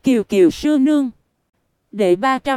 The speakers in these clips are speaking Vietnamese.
Kiều Kiều sư nương. Đệ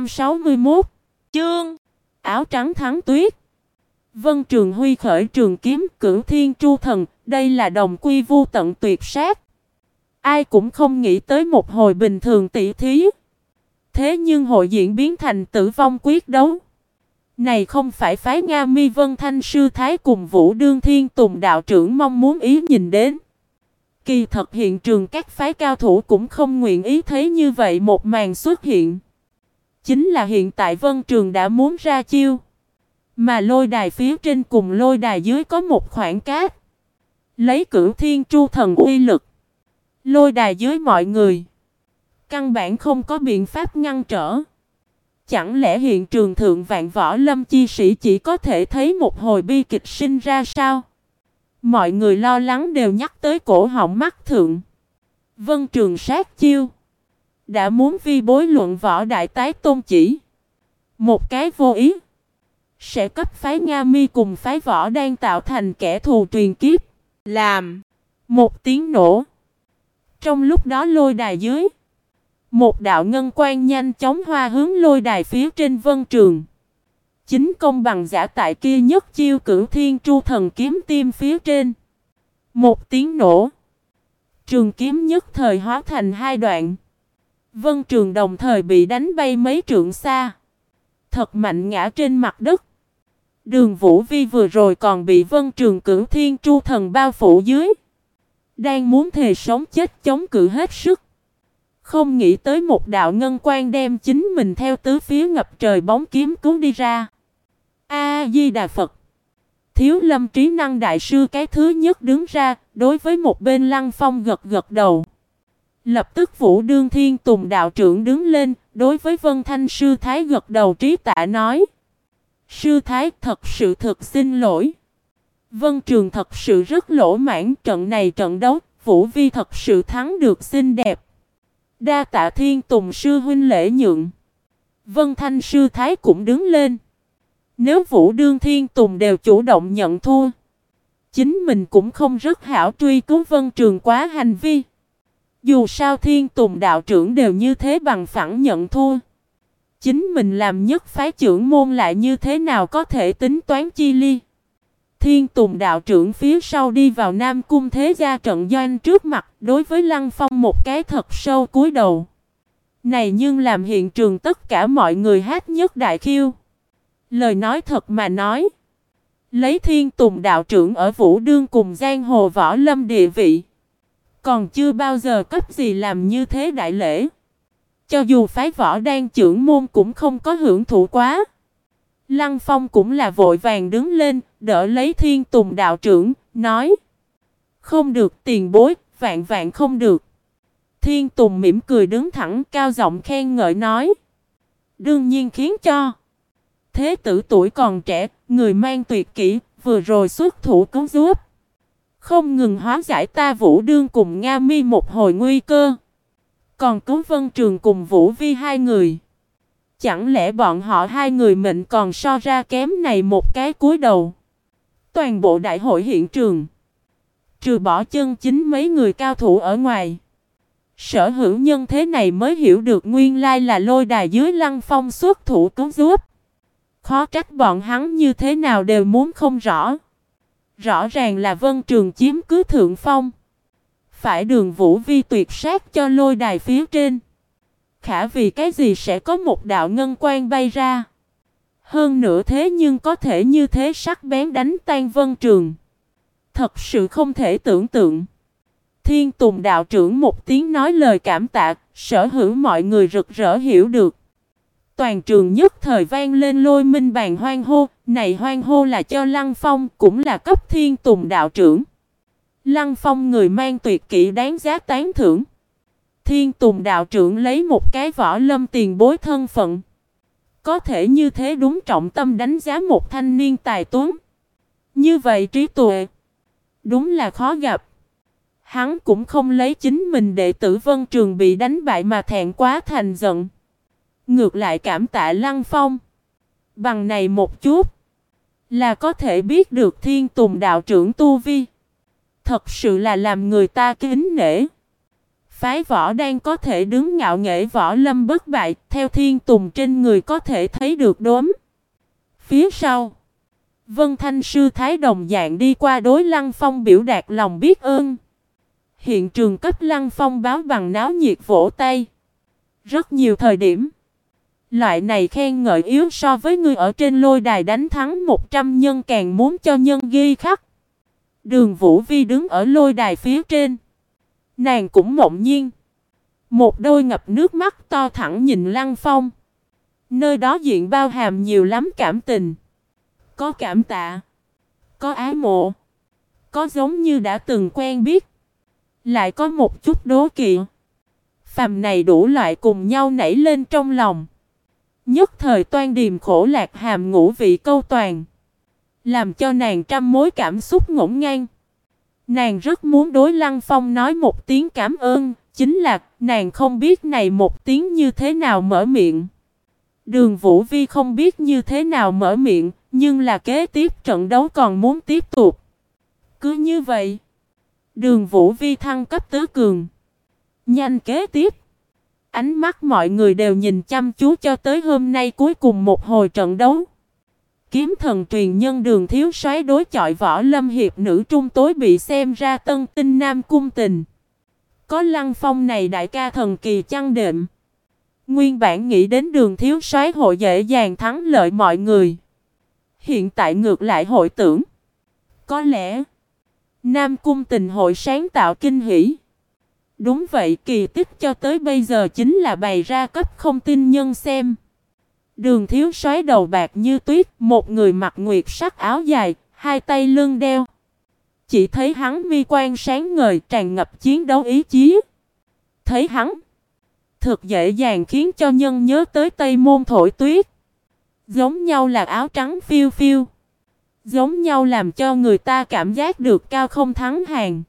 361 chương áo trắng thắng tuyết. Vân Trường Huy khởi trường kiếm Cửu Thiên Tru Thần, đây là đồng quy vu tận tuyệt sát. Ai cũng không nghĩ tới một hồi bình thường tỷ thí. Thế nhưng hội diễn biến thành tử vong quyết đấu. Này không phải phái Nga Mi Vân Thanh sư thái cùng Vũ Đương Thiên Tùng đạo trưởng mong muốn ý nhìn đến. Kỳ thật hiện trường các phái cao thủ cũng không nguyện ý thấy như vậy một màn xuất hiện. Chính là hiện tại Vân Trường đã muốn ra chiêu. Mà lôi đài phía trên cùng lôi đài dưới có một khoảng cách. Lấy Cửu Thiên Tru Thần uy lực. Lôi đài dưới mọi người căn bản không có biện pháp ngăn trở. Chẳng lẽ hiện trường thượng vạn võ lâm chi sĩ chỉ có thể thấy một hồi bi kịch sinh ra sao? Mọi người lo lắng đều nhắc tới cổ họng mắt thượng. Vân Trường sát chiêu. Đã muốn vi bối luận võ đại tái tôn chỉ. Một cái vô ý. Sẽ cấp phái Nga Mi cùng phái võ đang tạo thành kẻ thù truyền kiếp. Làm. Một tiếng nổ. Trong lúc đó lôi đài dưới. Một đạo ngân quang nhanh chóng hoa hướng lôi đài phía trên Vân Trường. Chính công bằng giả tại kia nhất chiêu Cửu Thiên Tru Thần kiếm tim phía trên. Một tiếng nổ. Trường kiếm nhất thời hóa thành hai đoạn. Vân Trường đồng thời bị đánh bay mấy trượng xa. Thật mạnh ngã trên mặt đất. Đường Vũ Vi vừa rồi còn bị Vân Trường Cửu Thiên Tru Thần bao phủ dưới. Đang muốn thề sống chết chống cự hết sức. Không nghĩ tới một đạo ngân quang đem chính mình theo tứ phía ngập trời bóng kiếm cứu đi ra. A-di-đà Phật. Thiếu Lâm Trí Năng Đại Sư cái thứ nhất đứng ra, đối với một bên Lăng Phong gật gật đầu. Lập tức Vũ Đương Thiên Tùng đạo trưởng đứng lên, đối với Vân Thanh Sư Thái gật đầu trí tạ nói. Sư Thái thật sự thực xin lỗi. Vân Trường thật sự rất lỗ mãn, trận này trận đấu, Vũ Vi thật sự thắng được xinh đẹp. Đa tạ Thiên Tùng sư huynh lễ nhượng. Vân Thanh Sư Thái cũng đứng lên. Nếu Vũ Đương Thiên Tùng đều chủ động nhận thua, chính mình cũng không rất hảo truy cứu Vân Trường quá hành vi. Dù sao Thiên Tùng đạo trưởng đều như thế bằng phẳng nhận thua. Chính mình làm nhất phái trưởng môn lại như thế nào có thể tính toán chi ly. Thiên Tùng đạo trưởng phía sau đi vào Nam Cung Thế Gia trận doanh trước mặt, đối với Lăng Phong một cái thật sâu cúi đầu. Này nhưng làm hiện trường tất cả mọi người hát nhất đại khiêu. Lời nói thật mà nói. Lấy Thiên Tùng đạo trưởng ở Vũ Đương cùng giang hồ võ lâm địa vị. Còn chưa bao giờ cấp gì làm như thế đại lễ. Cho dù phái võ đang trưởng môn cũng không có hưởng thụ quá. Lăng Phong cũng là vội vàng đứng lên, đỡ lấy Thiên Tùng đạo trưởng, nói. Không được tiền bối, vạn vạn không được. Thiên Tùng mỉm cười đứng thẳng cao giọng khen ngợi nói. Đương nhiên khiến cho. Thế tử tuổi còn trẻ, người mang tuyệt kỹ, vừa rồi xuất thủ cứu giúp. Không ngừng hóa giải ta Vũ Đương cùng Nga Mi một hồi nguy cơ. Còn cứu Vân Trường cùng Vũ Vi hai người. Chẳng lẽ bọn họ hai người mệnh còn so ra kém này một cái cúi đầu. Toàn bộ đại hội hiện trường. Trừ bỏ chân chính mấy người cao thủ ở ngoài. Sở hữu nhân thế này mới hiểu được nguyên lai là lôi đài dưới Lăng Phong xuất thủ cứu giúp. Khó trách bọn hắn như thế nào đều muốn không rõ. Rõ ràng là Vân Trường chiếm cứ thượng phong. Phải Đường Vũ Vi tuyệt sát cho lôi đài phía trên. Khả vì cái gì sẽ có một đạo ngân quang bay ra. Hơn nữa thế nhưng có thể như thế sắc bén đánh tan Vân Trường. Thật sự không thể tưởng tượng. Thiên Tùng đạo trưởng một tiếng nói lời cảm tạ, sở hữu mọi người rực rỡ hiểu được. Toàn trường nhất thời vang lên lôi minh bàn hoan hô, này hoan hô là cho Lăng Phong, cũng là cấp Thiên Tùng đạo trưởng. Lăng Phong người mang tuyệt kỹ đáng giá tán thưởng. Thiên Tùng đạo trưởng lấy một cái võ lâm tiền bối thân phận. Có thể như thế đúng trọng tâm đánh giá một thanh niên tài tuấn. Như vậy trí tuệ. Đúng là khó gặp. Hắn cũng không lấy chính mình đệ tử Vân Trường bị đánh bại mà thẹn quá thành giận. Ngược lại cảm tạ Lăng Phong. Bằng này một chút. Là có thể biết được Thiên Tùng đạo trưởng tu vi. Thật sự là làm người ta kính nể. phái võ đang có thể đứng ngạo nghễ võ lâm bất bại, theo thiên tùng trên người có thể thấy được đốm. Phía sau, Vân Thanh sư thái đồng dạng đi qua đối Lăng Phong biểu đạt lòng biết ơn. Hiện trường cấp Lăng Phong báo bằng náo nhiệt vỗ tay. Rất nhiều thời điểm, loại này khen ngợi yếu so với ngươi ở trên lôi đài đánh thắng 100 nhân càng muốn cho nhân ghi khắc. Đường Vũ Vi đứng ở lôi đài phía trên. Nàng cũng mộng nhiên. Một đôi ngập nước mắt to thẳng nhìn Lăng Phong. Nơi đó diện bao hàm nhiều lắm cảm tình. Có cảm tạ, có ái mộ, có giống như đã từng quen biết, lại có một chút đố kỵ. Phàm này đủ loại cùng nhau nảy lên trong lòng. Nhất thời toan điềm khổ lạc hàm ngũ vị câu toàn, làm cho nàng trăm mối cảm xúc ngổn ngang. Nàng rất muốn đối Lăng Phong nói một tiếng cảm ơn, chính là nàng không biết này một tiếng như thế nào mở miệng. Đường Vũ Vi không biết như thế nào mở miệng, nhưng là kế tiếp trận đấu còn muốn tiếp tục. Cứ như vậy, Đường Vũ Vi thăng cấp tứ cường. Nhanh kế tiếp, ánh mắt mọi người đều nhìn chăm chú cho tới hôm nay cuối cùng một hồi trận đấu. Kiếm thần truyền nhân Đường Thiếu Soái đối chọi võ lâm hiệp nữ trung tối bị xem ra tân tinh Nam Cung Tình. Có Lăng Phong này đại ca thần kỳ chăng đệm. Nguyên bản nghĩ đến Đường Thiếu Soái hội dễ dàng thắng lợi mọi người. Hiện tại ngược lại hội tưởng, có lẽ Nam Cung Tình hội sáng tạo kinh hỉ. Đúng vậy, kỳ tích cho tới bây giờ chính là bày ra cấp không tin nhân xem. Đường Thiếu Soái đầu bạc như tuyết, một người mặc nguyệt sắc áo dài, hai tay lưng đeo. Chỉ thấy hắn mi quan sáng ngời, tràn ngập chiến đấu ý chí. Thấy hắn, thực dễ dàng khiến cho nhân nhớ tới Tây Môn Thổi Tuyết. Giống nhau là áo trắng phiêu phiêu. Giống nhau làm cho người ta cảm giác được cao không thắng hàng.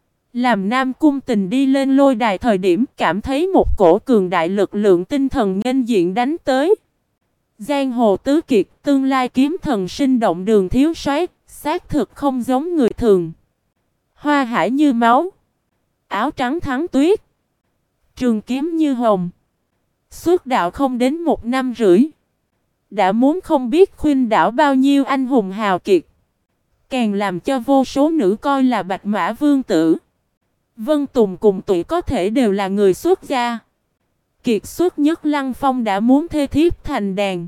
Làm Nam Cung Tình đi lên lôi đài thời điểm cảm thấy một cổ cường đại lực lượng tinh thần nghênh diện đánh tới. Giang hồ tứ kiệt, tương lai kiếm thần sinh động Đường Thiếu Soái, xác thực không giống người thường. Hoa hải như máu, áo trắng thắng tuyết, trường kiếm như hồng. Xuất đạo không đến 1 năm rưỡi, đã muốn không biết khuynh đảo bao nhiêu anh hùng hào kiệt. Càng làm cho vô số nữ coi là bạch mã vương tử. Vân Tùng cùng tuổi có thể đều là người xuất gia. Kiệt xuất nhất Lăng Phong đã muốn thê thiếp thành đàn.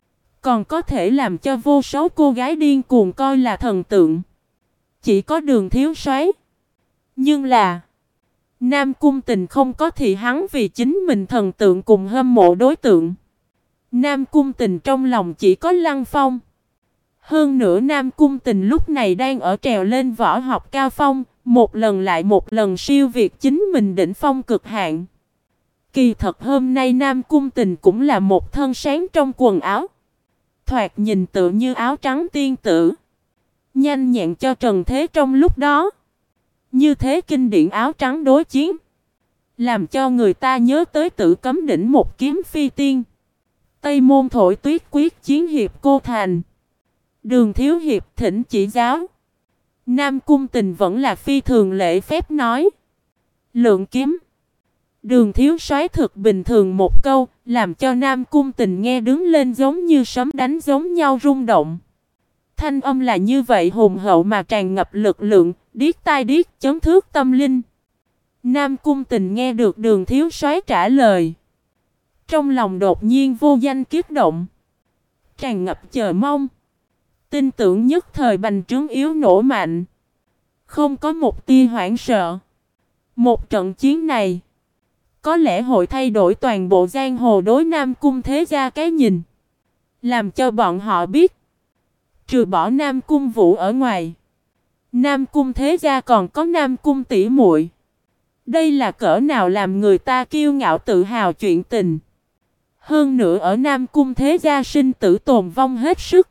Còn có thể làm cho vô số cô gái điên cuồng coi là thần tượng. Chỉ có Đường Thiếu Soái. Nhưng là Nam Cung Tình không có thì hắn vì chính mình thần tượng cùng hâm mộ đối tượng. Nam Cung Tình trong lòng chỉ có Lăng Phong. Hơn nữa Nam Cung Tình lúc này đang ở trèo lên võ học cao phong, một lần lại một lần siêu việt chính mình đỉnh phong cực hạn. Kỳ thật hôm nay Nam Cung Tình cũng là một thân sáng trong quần áo. Thoạt nhìn tựa như áo trắng tiên tử. Nhanh nhẹn cho trần thế trong lúc đó. Như thế kinh điển áo trắng đối chiến, làm cho người ta nhớ tới Tử Cấm Đỉnh một kiếm phi tiên. Tây Môn Thổi Tuyết quyết chiến hiệp cô thành. Đường Thiếu Hiệp thỉnh chỉ giáo. Nam Cung Tình vẫn là phi thường lễ phép nói. Lượng kiếm. Đường Thiếu Soái thực bình thường một câu, làm cho Nam Cung Tình nghe đứng lên giống như sấm đánh giống nhau rung động. Thanh âm là như vậy hùng hậu mà tràn ngập lực lượng, điếc tai điếc, chấn thước tâm linh. Nam Cung Tình nghe được Đường Thiếu Soái trả lời. Trong lòng đột nhiên vô danh kiếp động. Tràn ngập chờ mong. Tin tưởng nhất thời bành trướng yếu nổ mạnh. Không có một tia hoảng sợ. Một trận chiến này có lẽ hội thay đổi toàn bộ giang hồ đối Nam Cung thế gia cái nhìn. Làm cho bọn họ biết, trừ bỏ Nam Cung Vũ ở ngoài, Nam Cung thế gia còn có Nam Cung tỷ muội. Đây là cỡ nào làm người ta kiêu ngạo tự hào chuyện tình. Hơn nữa ở Nam Cung thế gia sinh tử tồn vong hết sức.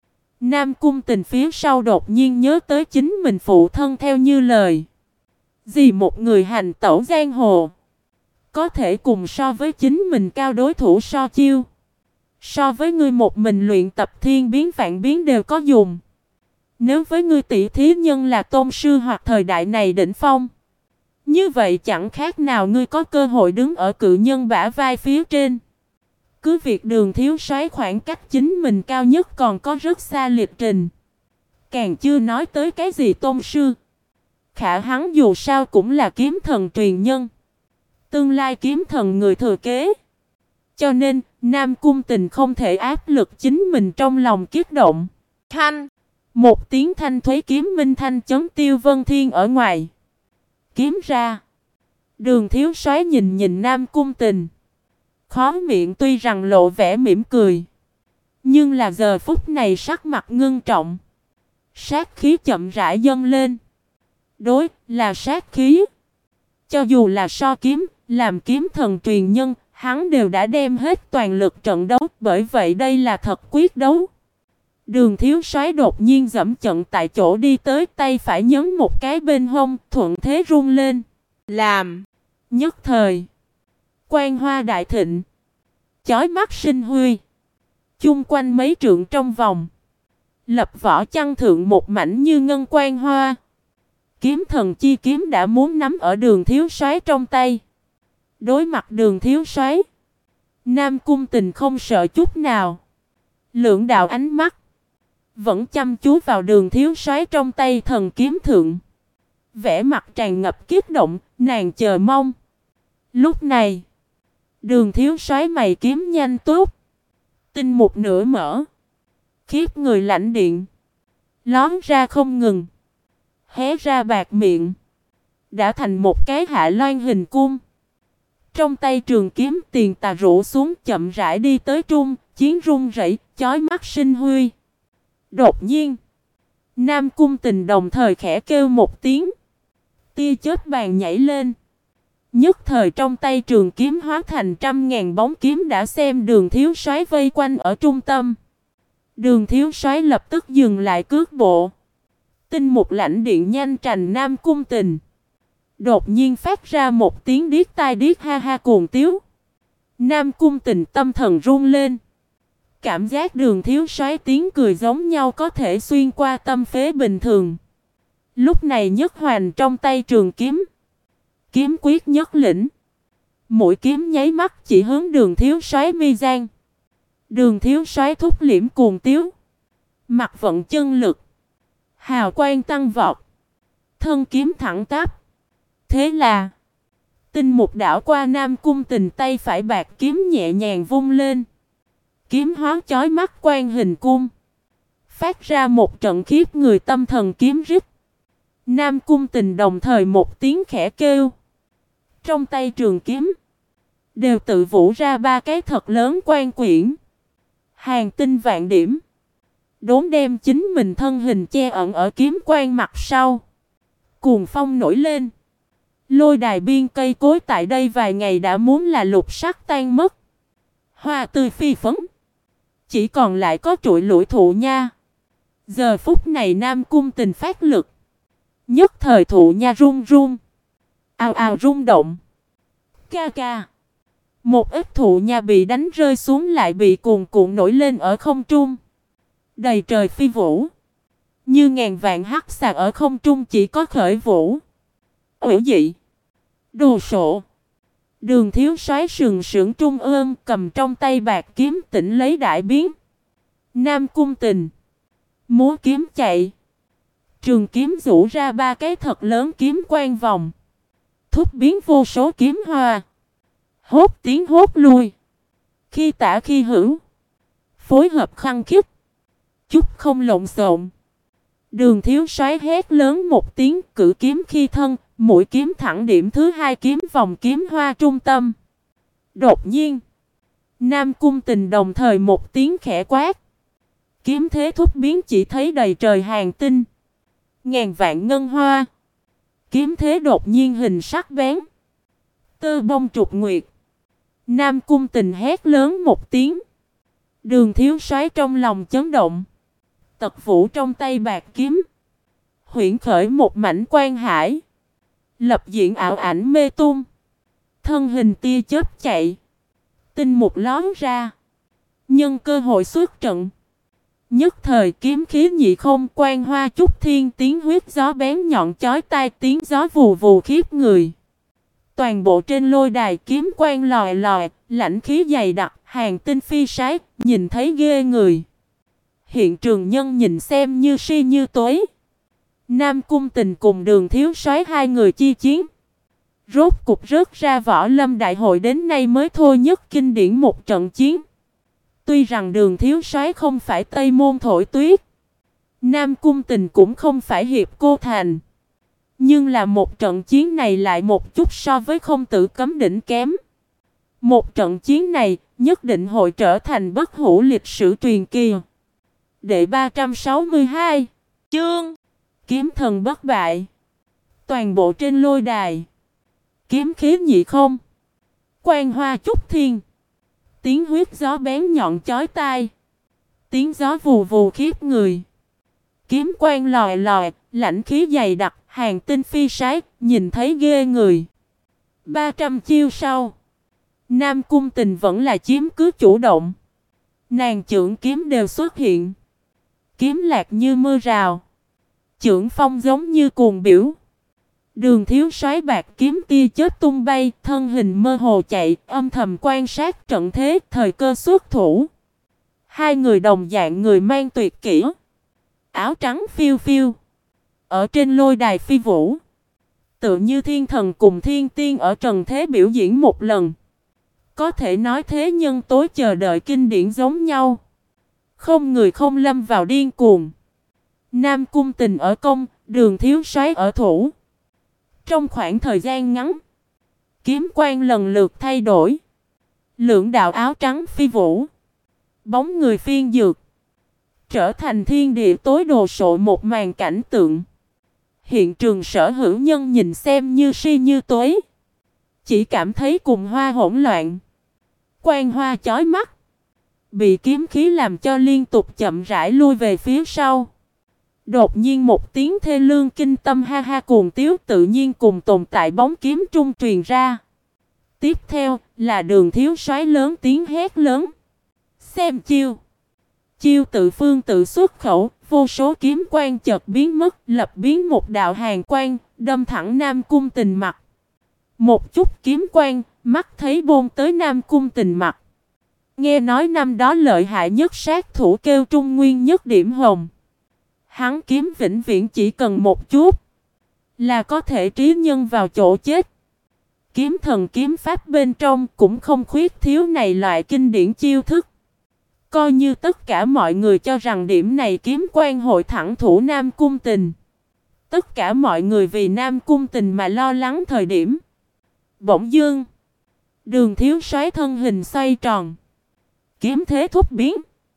Nam Cung Tình phía sau đột nhiên nhớ tới chính mình phụ thân theo như lời. Vì một người hành tẩu giang hồ, có thể cùng so với chính mình cao đối thủ so chiêu. So với ngươi một mình luyện tập thiên biến vạn biến đều có dùng. Nếu với ngươi tỷ thí nhân là tôn sư hoặc thời đại này đỉnh phong, Như vậy chẳng khác nào ngươi có cơ hội đứng ở cự nhân bả vai phía trên. Cứ việc Đường thiếu soái khoảng cách chính mình cao nhất còn có rất xa lịch trình. Càng chưa nói tới cái gì tôn sư. Khả hắn dù sao cũng là kiếm thần truyền nhân. Tương lai kiếm thần người thừa kế. Cho nên, Nam Cung Tình không thể áp lực chính mình trong lòng kiếp động. Thanh! Một tiếng thanh thuế kiếm minh thanh chấn Tiêu Vân Thiên ở ngoài. Kiếm ra. Đường thiếu soái nhìn nhìn Nam Cung Tình. Khó miệng tuy rằng lộ vẻ mỉm cười. Nhưng là giờ phút này sắc mặt ngưng trọng. Sát khí chậm rãi dâng lên. Đối là sát khí. Cho dù là so kiếm, làm kiếm thần truyền nhân, hắn đều đã đem hết toàn lực trận đấu. Bởi vậy đây là thật quyết đấu. Đường thiếu soái đột nhiên giẫm chận tại chỗ đi tới, tay phải nhấn một cái bên hông, thuận thế rung lên. Làm. Nhất thời. Quang hoa đại thịnh. Chói mắt sinh huy. Chung quanh mấy trượng trong vòng. Lập vỏ chăn thượng một mảnh như ngân quang hoa. Kiếm thần chi kiếm đã muốn nắm ở Đường thiếu soái trong tay. Đối mặt Đường thiếu soái, Nam Cung Tình không sợ chút nào. Lưỡng đạo ánh mắt vẫn chăm chú vào Đường thiếu soái trong tay thần kiếm thượng. Vẻ mặt tràn ngập kích động, nàng chờ mong. Lúc này, Đường thiếu soái mày kiếm nhanh tốt. Tinh một nửa mở. Khiếp người lãnh điện. Lón ra không ngừng. Hé ra bạc miệng. Đã thành một cái hạ loan hình cung. Trong tay trường kiếm tiền tà rũ xuống chậm rãi đi tới trung. Chiến rung rẩy, chói mắt sinh huy. Đột nhiên, Nam Cung Tình đồng thời khẽ kêu một tiếng. Tia chớp vàng nhảy lên. Nhất thời trong tay trường kiếm hóa thành trăm ngàn bóng kiếm đã xem Đường thiếu soái vây quanh ở trung tâm. Đường thiếu soái lập tức dừng lại cước bộ. Tinh một lãnh điện nhanh trành Nam Cung Tình. Đột nhiên phát ra một tiếng điếc tai điếc ha ha cuồng tiếu. Nam Cung Tình tâm thần run lên. Cảm giác Đường thiếu soái tiếng cười giống nhau có thể xuyên qua tâm phế bình thường. Lúc này nhất hoành trong tay trường kiếm. Kiếm quyết nhất lĩnh. Mũi kiếm nháy mắt chỉ hướng Đường thiếu soái mi gian. Đường thiếu soái thúc liễm cuồng tiếu. Mặt vận chân lực. Hào quang tăng vọt. Thân kiếm thẳng tắp. Thế là tinh một đảo qua Nam Cung Tình tay phải bạc kiếm nhẹ nhàng vung lên. Kiếm hóa chói mắt quang hình cung. Phát ra một trận khiếp người tâm thần kiếm rít. Nam Cung Tình đồng thời một tiếng khẽ kêu. Trong tay trường kiếm đều tự vũ ra ba cái thật lớn quan quyển. Hàng tinh vạn điểm. Đốn đem chính mình thân hình che ẩn ở kiếm quan mặt sau. Cuồng phong nổi lên. Lôi đài biên cây cối tại đây vài ngày đã muốn là lục sắc tan mất. Hoa tươi phi phấn. Chỉ còn lại có trụi lủi thụ nha. Giờ phút này Nam Cung Tình phát lực. Nhất thời thụ nha run run. Ào ào rung động. Ca ca. Một ít thụ nha bị đánh rơi xuống lại bị cuồn cuộn nổi lên ở không trung. Đầy trời phi vũ. Như ngàn vạn hắc xà ở không trung chỉ có khởi vũ. Ủy dị. Đồ sộ. Đường thiếu soái sừng sững trung ương cầm trong tay bạc kiếm tỉnh lấy đại biến. Nam Cung Tình. Múa kiếm chạy. Trường kiếm rũ ra ba cái thật lớn kiếm quang vòng. Thúc biến vô số kiếm hoa. Hốt tiếng hốt lui. Khi tả khi hữu. Phối hợp khăng khít. Chút không lộn xộn. Đường thiếu soái hét lớn một tiếng cử kiếm khi thân. Mũi kiếm thẳng điểm thứ hai kiếm vòng kiếm hoa trung tâm. Đột nhiên. Nam Cung Tình đồng thời một tiếng khẽ quát. Kiếm thế thúc biến chỉ thấy đầy trời hàng tinh. Ngàn vạn ngân hoa. Kiếm thế đột nhiên hình sắc bén. Tơ bông trục nguyệt. Nam Cung Tình hét lớn một tiếng. Đường thiếu soái trong lòng chấn động. Tật vũ trong tay bạc kiếm. Huyễn khởi một mảnh quan hải. Lập diện ảo ảnh mê tung. Thân hình tia chớp chạy. Tinh một lón ra. Nhân cơ hội xuất trận. Nhất thời kiếm khí nhị không, quang hoa chúc thiên, tiếng huyết gió bén nhọn chói tai, tiếng gió vù vù khiếp người. Toàn bộ trên lôi đài kiếm quang lòi lòi, lãnh khí dày đặc, hàng tinh phi sái, nhìn thấy ghê người. Hiện trường nhân nhìn xem như si như tối. Nam Cung Tình cùng Đường Thiếu Soái hai người chi chiến. Rốt cục rớt ra võ lâm đại hội đến nay mới thôi nhất kinh điển một trận chiến. Tuy rằng Đường Thiếu Soái không phải Tây Môn thổi tuyết, Nam Cung Tình cũng không phải Hiệp Cô Thành, nhưng là một trận chiến này lại một chút so với Không Tử Cấm đỉnh kém. Một trận chiến này nhất định hội trở thành bất hủ lịch sử truyền kỳ. Đệ 362 chương Kiếm thần bất bại. Toàn bộ trên lôi đài kiếm khí nhị không, quang hoa chúc thiên, tiếng huyết gió bén nhọn chói tai, tiếng gió vù vù khiếp người. Kiếm quang lòi lòi, lãnh khí dày đặc, hàng tinh phi sái, nhìn thấy ghê người. 300 chiêu sau, Nam Cung Tình vẫn là chiếm cứ chủ động. Nàng chưởng kiếm đều xuất hiện. Kiếm lạc như mưa rào, chưởng phong giống như cuồng biểu. Đường Thiếu Soái bạc kiếm tia chớp tung bay, thân hình mơ hồ chạy, âm thầm quan sát trận thế, thời cơ xuất thủ. Hai người đồng dạng người mang tuyệt kỹ, áo trắng phiêu phiêu, ở trên lôi đài phi vũ, tựa như thiên thần cùng thiên tiên ở trần thế biểu diễn một lần. Có thể nói thế nhân tối chờ đợi kinh điển giống nhau. Không người không lâm vào điên cuồng. Nam Cung Tình ở công, Đường Thiếu Soái ở thủ. Trong khoảng thời gian ngắn, kiếm quang lần lượt thay đổi. Lưỡng đạo áo trắng phi vũ, bóng người phiên dược, trở thành thiên địa tối đồ sộ một màn cảnh tượng. Hiện trường sở hữu nhân nhìn xem như si như tối, chỉ cảm thấy cùng hoa hỗn loạn, quang hoa chói mắt, bị kiếm khí làm cho liên tục chậm rãi lui về phía sau. Đột nhiên một tiếng thê lương kinh tâm ha ha cuồng tiếu tự nhiên cùng tồn tại bóng kiếm trung truyền ra. Tiếp theo là Đường Thiếu Soái lớn tiếng hét lớn. Xem chiêu. Chiêu tự phương tự xuất khẩu, vô số kiếm quang chợt biến mất, lập biến một đạo hàn quang, đâm thẳng Nam Cung Tình mặt. Một chút kiếm quang, mắt thấy bôn tới Nam Cung Tình mặt. Nghe nói năm đó lợi hại nhất sát thủ kêu Trung Nguyên nhất điểm hồng. Hắn kiếm vĩnh viễn chỉ cần một chút là có thể trí nhân vào chỗ chết. Kiếm thần kiếm pháp bên trong cũng không khuyết thiếu này loại kinh điển chiêu thức. Coi như tất cả mọi người cho rằng điểm này kiếm quan hội thẳng thủ Nam Cung Tình. Tất cả mọi người vì Nam Cung Tình mà lo lắng thời điểm. Bỗng dưng, Đường Thiếu Soái thân hình xoay tròn, kiếm thế thúc biến.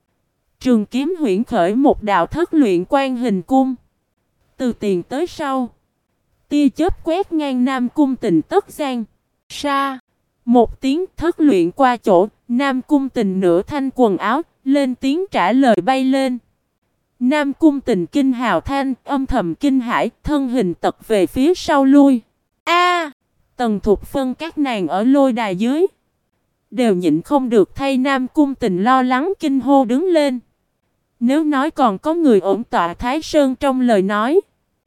Trường kiếm huyễn khởi một đạo thất luyện quan hình cung. Từ tiền tới sau, tia chớp quét ngang Nam Cung Tình tất gian. Sa, một tiếng thất luyện qua chỗ, Nam Cung Tình nửa thanh quần áo, lên tiếng trả lời bay lên. Nam Cung Tình kinh hào thanh, âm thầm kinh hãi, thân hình tật về phía sau lui. A! Tần Thục Phân các nàng ở lôi đài dưới đều nhịn không được thay Nam Cung Tình lo lắng kinh hô đứng lên. Nếu nói còn có người ổn tọa Thái Sơn trong lời nói,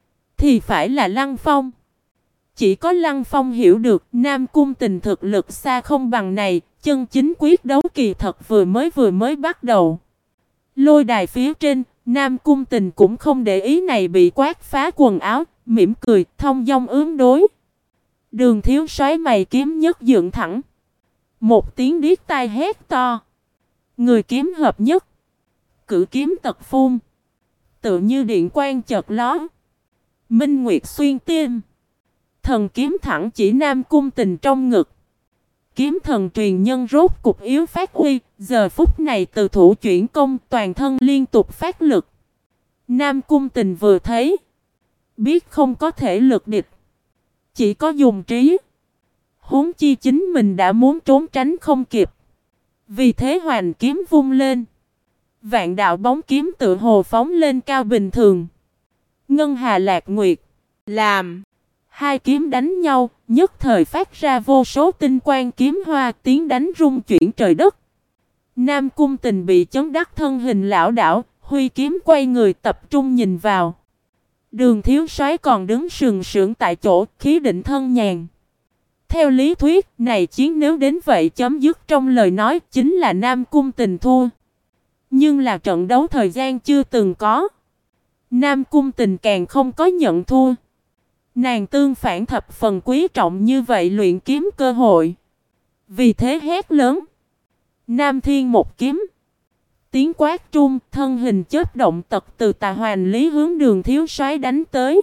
thì phải là Lăng Phong. Chỉ có Lăng Phong hiểu được Nam Cung Tình thực lực xa không bằng này, chân chính quyết đấu kỳ thật vừa mới bắt đầu. Lôi đài phía trên, Nam Cung Tình cũng không để ý này bị quát phá quần áo, mỉm cười, thông dong ứng đối. Đường Thiếu Soái mày kiếm nhất dựng thẳng. Một tiếng điếc tai hét to. Người kiếm hợp nhất. Cử kiếm tật phun. Tự như điện quang chợt lóe. Minh Nguyệt xuyên tim. Thần kiếm thẳng chỉ Nam Cung Tình trong ngực. Kiếm thần truyền nhân rốt cục yếu phát huy. Giờ phút này từ thủ chuyển công toàn thân liên tục phát lực. Nam Cung Tình vừa thấy, biết không có thể lực địch, chỉ có dùng trí. Huống chi chính mình đã muốn trốn tránh không kịp. Vì thế hoành kiếm vung lên. Vạn đạo bóng kiếm tự hồ phóng lên cao bình thường. Ngân Hà Lạc Nguyệt. Làm. Hai kiếm đánh nhau, nhất thời phát ra vô số tinh quang kiếm hoa, tiếng đánh rung chuyển trời đất. Nam Cung Tình bị chấn đắc thân hình lão đảo, Huy kiếm quay người tập trung nhìn vào. Đường thiếu soái còn đứng sừng sững tại chỗ, khí định thân nhàn. Theo lý thuyết, này chiến nếu đến vậy chấm dứt trong lời nói chính là Nam Cung Tình thua. Nhưng là trận đấu thời gian chưa từng có. Nam Cung Tình càng không có nhận thua. Nàng tương phản thập phần quý trọng như vậy luyện kiếm cơ hội. Vì thế hét lớn. Nam Thiên một kiếm. Tiếng quát trung, thân hình chớp động tật từ Tà Hoành Lý hướng đường thiếu soái đánh tới.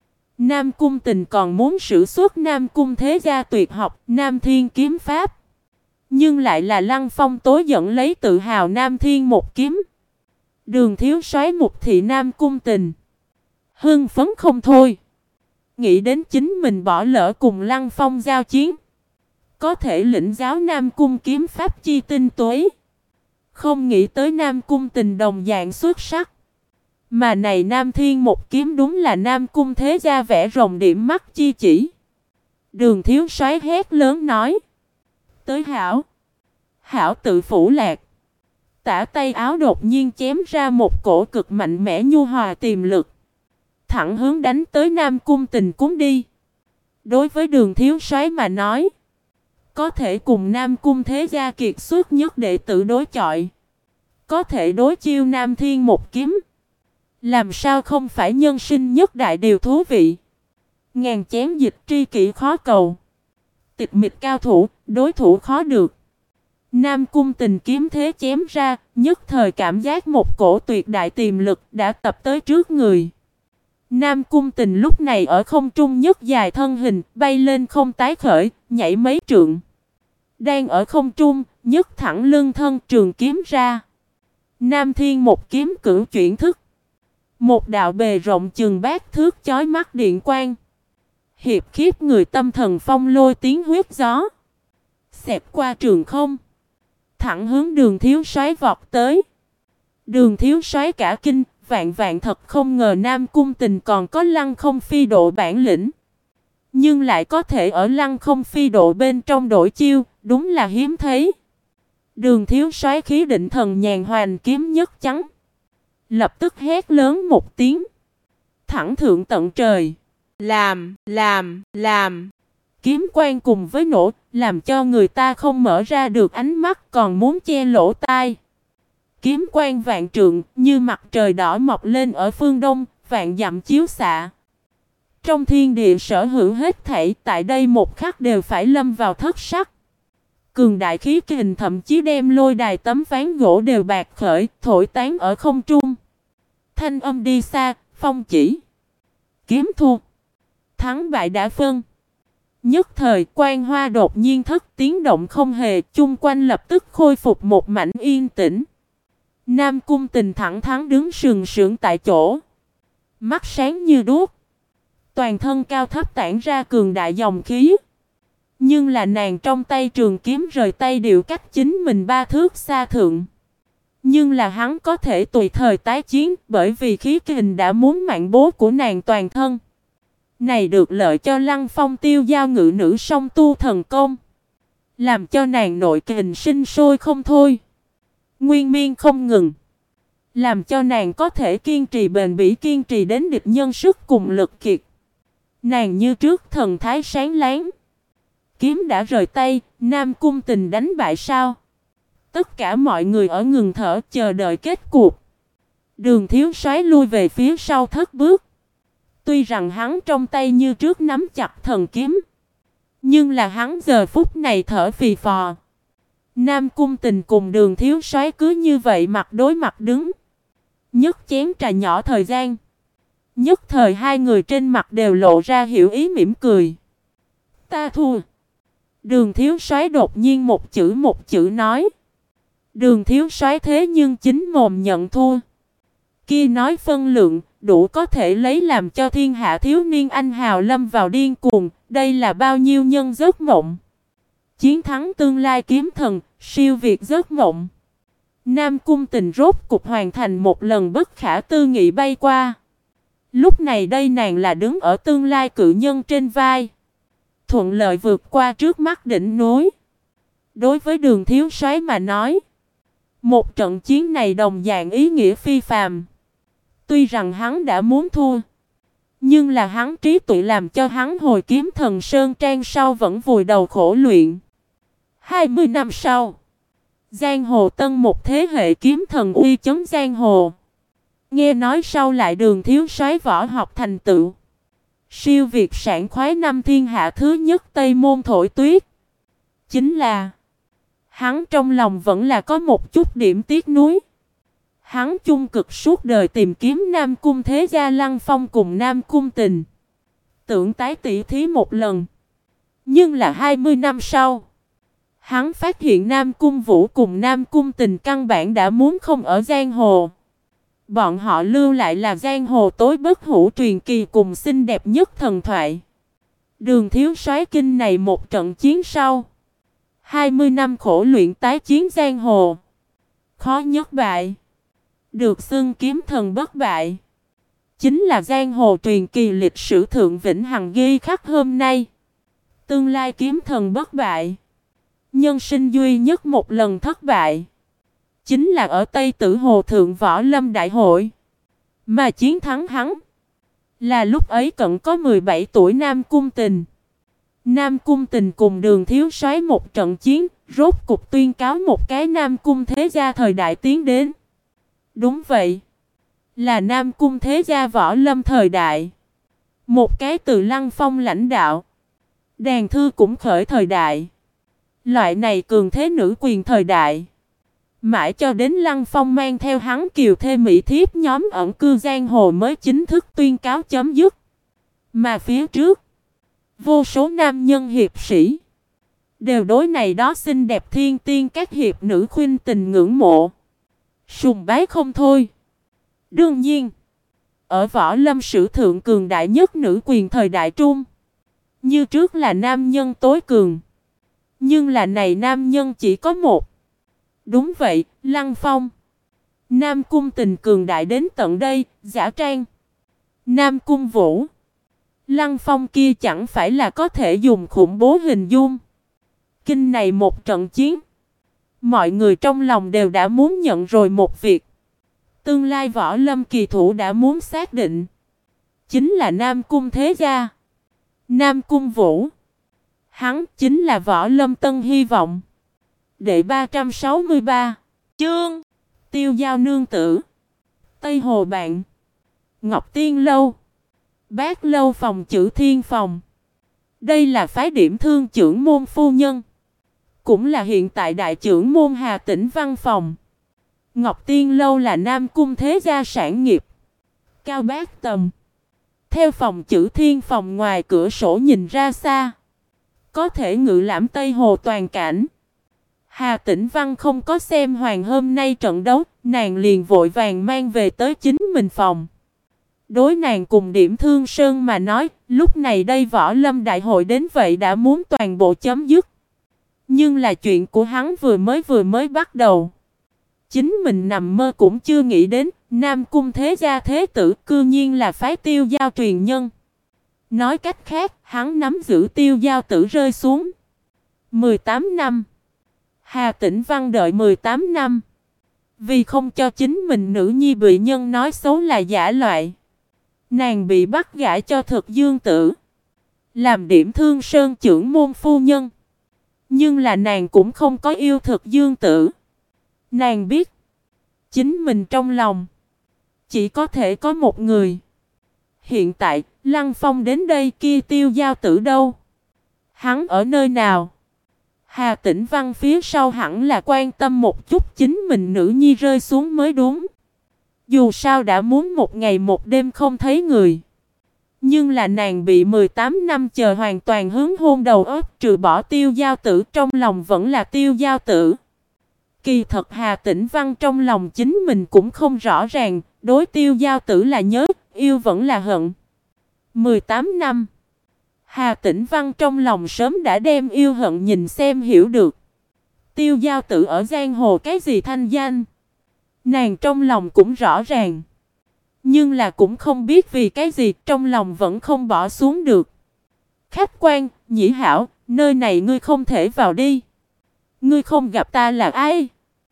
Nam Cung Tình còn muốn sử xuất Nam Cung thế gia tuyệt học Nam Thiên kiếm pháp. Nhưng lại là Lăng Phong tối giận lấy tự hào Nam Thiên một kiếm. Đường thiếu soái một thị Nam Cung Tình. Hưng phấn không thôi. Nghĩ đến chính mình bỏ lỡ cùng Lăng Phong giao chiến. Có thể lĩnh giáo Nam Cung kiếm pháp chi tinh túy. Không nghĩ tới Nam Cung Tình đồng dạng xuất sắc. Mà này Nam Thiên một kiếm đúng là Nam Cung thế gia vẽ rồng điểm mắt chi chỉ. Đường thiếu soái hét lớn nói. Tới hảo. Hảo tự phủ lạc. Tả tay áo đột nhiên chém ra một cổ cực mạnh mẽ nhu hòa tiềm lực. Thẳng hướng đánh tới Nam Cung Tình cuốn đi. Đối với đường thiếu soái mà nói. Có thể cùng Nam Cung thế gia kiệt xuất nhất đệ tử đối chọi. Có thể đối chiêu Nam Thiên một kiếm. Làm sao không phải nhân sinh nhất đại điều thú vị. Ngàn chém dịch tri kỷ khó cầu. Tịch mịch cao thủ, đối thủ khó được. Nam Cung Tình kiếm thế chém ra, nhất thời cảm giác một cổ tuyệt đại tiềm lực đã tập tới trước người. Nam Cung Tình lúc này ở không trung nhất dài thân hình, bay lên không tái khởi, nhảy mấy trượng. Đang ở không trung, nhấc thẳng lưng thân trường kiếm ra. Nam Thiên một kiếm cửu chuyển thức. Một đạo bề rộng chừng bát thước chói mắt điện quang. Hiệp khiếp người tâm thần phong lôi tiếng huyết gió. Xẹp qua trường không. Thẳng hướng đường thiếu soái vọt tới. Đường thiếu soái cả kinh, vạn thật không ngờ Nam Cung Tình còn có lăng không phi độ bản lĩnh. Nhưng lại có thể ở lăng không phi độ bên trong đổi chiêu, đúng là hiếm thấy. Đường thiếu soái khí định thần nhàn hoành kiếm nhất trắng. Lập tức hét lớn một tiếng. Thẳng thượng tận trời. Làm. Kiếm quang cùng với nổ, làm cho người ta không mở ra được ánh mắt còn muốn che lỗ tai. Kiếm quang vạn trượng như mặt trời đỏ mọc lên ở phương đông, vạn dặm chiếu xạ. Trong thiên địa sở hữu hết thảy tại đây một khắc đều phải lâm vào thất sắc. Cường đại khí kình thậm chí đem lôi đài tấm ván gỗ đều bạc khởi, thổi tán ở không trung. Thanh âm đi xa, phong chỉ. Kiếm thua. Thắng bại đã phân. Nhất thời quan hoa đột nhiên thất tiếng động không hề, chung quanh lập tức khôi phục một mảnh yên tĩnh. Nam Cung Tình thẳng thắn đứng sừng sững tại chỗ. Mắt sáng như đuốc. Toàn thân cao thấp tản ra cường đại dòng khí. Nhưng là nàng trong tay trường kiếm rời tay điệu cách chính mình 3 thước xa thượng. Nhưng là hắn có thể tùy thời tái chiến bởi vì khí kình đã muốn mạng bố của nàng toàn thân. Này được lợi cho Lăng Phong tiêu giao ngự nữ song tu thần công. Làm cho nàng nội kình sinh sôi không thôi. Nguyên miên không ngừng. Làm cho nàng có thể kiên trì bền bỉ kiên trì đến địch nhân sức cùng lực kiệt. Nàng như trước thần thái sáng láng. Kiếm đã rời tay, Nam Cung Tình đánh bại sao? Tất cả mọi người ở ngừng thở chờ đợi kết cuộc. Đường thiếu soái lui về phía sau thất bước. Tuy rằng hắn trong tay như trước nắm chặt thần kiếm. Nhưng là hắn giờ phút này thở phì phò. Nam Cung Tình cùng đường thiếu soái cứ như vậy mặt đối mặt đứng. Nhấc chén trà nhỏ thời gian. Nhất thời hai người trên mặt đều lộ ra hiểu ý mỉm cười. Ta thua. Đường thiếu soái đột nhiên một chữ nói. Đường thiếu soái thế nhưng chính mồm nhận thua. Kia nói phân lượng, đủ có thể lấy làm cho thiên hạ thiếu niên anh hào lâm vào điên cuồng, đây là bao nhiêu nhân giấc mộng. Chiến thắng tương lai kiếm thần, siêu việt giấc mộng. Nam Cung Tình rốt cục hoàn thành một lần bất khả tư nghị bay qua. Lúc này đây nàng là đứng ở tương lai cự nhân trên vai. Thuận lợi vượt qua trước mắt đỉnh núi. Đối với đường thiếu soái mà nói, Một trận chiến này đồng dạng ý nghĩa phi phàm. Tuy rằng hắn đã muốn thua, nhưng là hắn trí tuệ làm cho hắn hồi kiếm thần Sơn Trang sau vẫn vùi đầu khổ luyện. 20 năm sau, giang hồ tân một thế hệ kiếm thần uy chấn giang hồ. Nghe nói sau lại Đường thiếu soái võ học thành tựu, siêu việt sảng khoái năm thiên hạ thứ nhất Tây Môn thổi tuyết. Chính là hắn trong lòng vẫn là có một chút điểm tiếc nuối. Hắn chung cực suốt đời tìm kiếm Nam Cung thế gia Lăng Phong cùng Nam Cung Tình, tưởng tái tỷ thí một lần. Nhưng là 20 năm sau, hắn phát hiện Nam Cung Vũ cùng Nam Cung Tình căn bản đã muốn không ở giang hồ. Bọn họ lưu lại là giang hồ tối bất hủ truyền kỳ cùng xinh đẹp nhất thần thoại. Đường thiếu soái kinh này một trận chiến sau, 20 năm khổ luyện tái chiến giang hồ, khó nhất bại. Được xưng kiếm thần bất bại, chính là giang hồ truyền kỳ lịch sử thượng vĩnh hằng ghi khắc hôm nay. Tương lai kiếm thần bất bại, nhân sinh duy nhất một lần thất bại, chính là ở Tây Tử Hồ Thượng Võ Lâm Đại Hội. Mà chiến thắng hắn là lúc ấy cận có 17 tuổi Nam Cung Tình. Nam Cung Tình cùng Đường thiếu soái một trận chiến, rốt cục tuyên cáo một cái Nam Cung thế gia thời đại tiến đến. Đúng vậy, là Nam Cung thế gia võ lâm thời đại. Một cái từ Lăng Phong lãnh đạo, Đàn Thư cũng khởi thời đại. Loại này cường thế nữ quyền thời đại, mãi cho đến Lăng Phong mang theo hắn kiều thê mỹ thiếp nhóm ẩn cư giang hồ mới chính thức tuyên cáo chấm dứt. Mà phía trước, vô số nam nhân hiệp sĩ đều đối này đó xinh đẹp thiên tiên các hiệp nữ khuynh tình ngưỡng mộ, sùng bái không thôi. Đương nhiên, ở võ lâm sử thượng cường đại nhất nữ quyền thời đại trung, như trước là nam nhân tối cường. Nhưng là này nam nhân chỉ có một. Đúng vậy, Lăng Phong. Nam Cung Tình cường đại đến tận đây, giả trang. Nam Cung Vũ, Lăng Phong kia chẳng phải là có thể dùng khủng bố hình dung. Kinh này một trận chiến, mọi người trong lòng đều đã muốn nhận rồi một việc. Tương lai võ lâm kỳ thủ đã muốn xác định, chính là Nam Cung thế gia. Nam Cung Vũ, hắn chính là võ lâm tân hy vọng. Đệ 363 chương Tiêu Giao nương tử. Tây Hồ bạn, Ngọc Tiên lâu, Bát lâu phòng Chữ Thiên phòng. Đây là phái điểm thương trưởng môn phu nhân, cũng là hiện tại đại trưởng môn Hà Tĩnh văn phòng. Ngọc Tiên lâu là Nam Cung thế gia sản nghiệp, cao bát tầm. Theo phòng Chữ Thiên phòng ngoài cửa sổ nhìn ra xa, có thể ngự lãm Tây Hồ toàn cảnh. Hà Tĩnh Văn không có xem hoàng hôm nay trận đấu, nàng liền vội vàng mang về tới chính mình phòng. Đối nàng cùng Điểm Thương Sơn mà nói, lúc này đây võ lâm đại hội đến vậy đã muốn toàn bộ chấm dứt. Nhưng là chuyện của hắn vừa mới bắt đầu. Chính mình nằm mơ cũng chưa nghĩ đến, Nam Cung thế gia thế tử cư nhiên là phái Tiêu Giao truyền nhân. Nói cách khác, hắn nắm giữ Tiêu Giao tử rơi xuống 18 năm. Hà Tĩnh Văn đợi 18 năm, vì không cho chính mình nữ nhi bị nhân nói xấu là giả loại, nàng bị bắt gả cho Thực Dương tử, làm Điểm Thương Sơn trưởng môn phu nhân. Nhưng là nàng cũng không có yêu Thực Dương tử. Nàng biết, chính mình trong lòng chỉ có thể có một người. Hiện tại, Lăng Phong đến đây, kia Tiêu Giao tử đâu? Hắn ở nơi nào? Hà Tĩnh Văn phía sau hẳn là quan tâm một chút chính mình nữ nhi rơi xuống mới đúng. Dù sao đã muốn một ngày một đêm không thấy người. Nhưng là nàng bị 18 năm chờ hoàn toàn hướng hôn đầu óc, trừ bỏ Tiêu Giao tử trong lòng vẫn là Tiêu Giao tử. Kỳ thật Hà Tĩnh Văn trong lòng chính mình cũng không rõ ràng, đối Tiêu Giao tử là nhớ, yêu vẫn là hận. 18 năm. Hà Tĩnh Văn trong lòng sớm đã đem yêu hận nhìn xem hiểu được. Tiêu Giao tử ở giang hồ cái gì thanh danh, nàng trong lòng cũng rõ ràng. Nhưng là cũng không biết vì cái gì trong lòng vẫn không bỏ xuống được. Khách quan, Nhĩ Hảo, nơi này ngươi không thể vào đi. Ngươi không gặp ta là ai?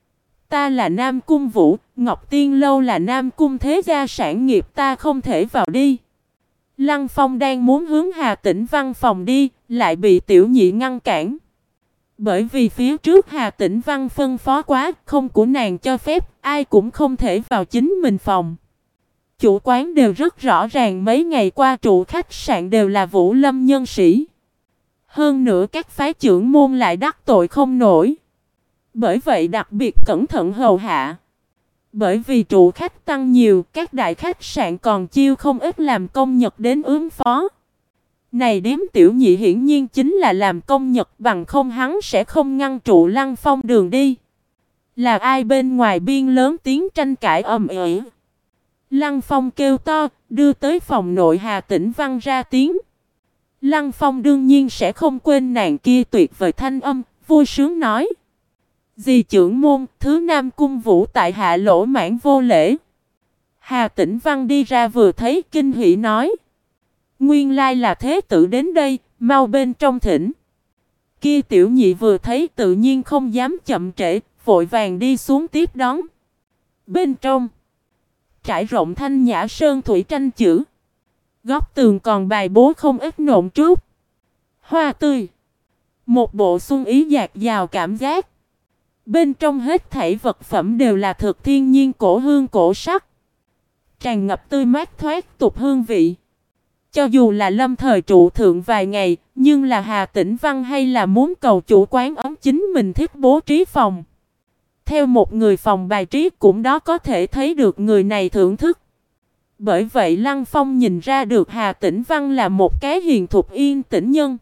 Ta là Nam Cung Vũ, Ngọc Tiên Lâu là Nam Cung thế gia sản nghiệp, ta không thể vào đi. Lăng Phong đang muốn hướng Hà Tĩnh văn phòng đi, lại bị Tiểu Nhị ngăn cản. Bởi vì phía trước Hà Tĩnh văn phân phó quá, không của nàng cho phép, ai cũng không thể vào chính mình phòng. Chủ quán đều rất rõ ràng, mấy ngày qua trụ khách sạn đều là Vũ Lâm nhân sĩ. Hơn nữa các phái trưởng môn lại đắc tội không nổi. Bởi vậy đặc biệt cẩn thận hầu hạ. Bởi vì trụ khách tăng nhiều, các đại khách sạn còn chiêu không ít làm công Nhật đến ứng phó. Này điếm Tiểu Nhị hiển nhiên chính là làm công Nhật, bằng không hắn sẽ không ngăn trụ Lăng Phong đường đi. Là ai bên ngoài biên lớn tiếng tranh cãi ầm ĩ. Lăng Phong kêu to, đưa tới phòng nội Hà Tĩnh Văn ra tiếng. Lăng Phong đương nhiên sẽ không quên nàng kia tuyệt vời thanh âm, vui sướng nói. Dì trưởng môn, thứ Nam Cung Vũ tại hạ lỗ mãn vô lễ. Hà Tĩnh Văn đi ra vừa thấy kinh hỉ nói. Nguyên lai là thế tử đến đây, mau bên trong thỉnh. Kia Tiểu Nhị vừa thấy tự nhiên không dám chậm trễ, vội vàng đi xuống tiếp đón. Bên trong, trải rộng thanh nhã sơn thủy tranh chữ. Góc tường còn bài bố không ít nộn trúc, hoa tươi. Một bộ xuân ý dạt dào cảm giác. Bên trong hết thảy vật phẩm đều là thực thiên nhiên cổ hương cổ sắc. Tràn ngập tươi mát thoát tục hương vị. Cho dù là lâm thời trụ thượng vài ngày, nhưng là Hà Tĩnh Văn hay là muốn cầu chủ quán ấm chính mình thiết bố trí phòng. Theo một người phòng bài trí cũng đó có thể thấy được người này thưởng thức. Bởi vậy Lăng Phong nhìn ra được Hà Tĩnh Văn là một cái hiền thục yên tĩnh nhân.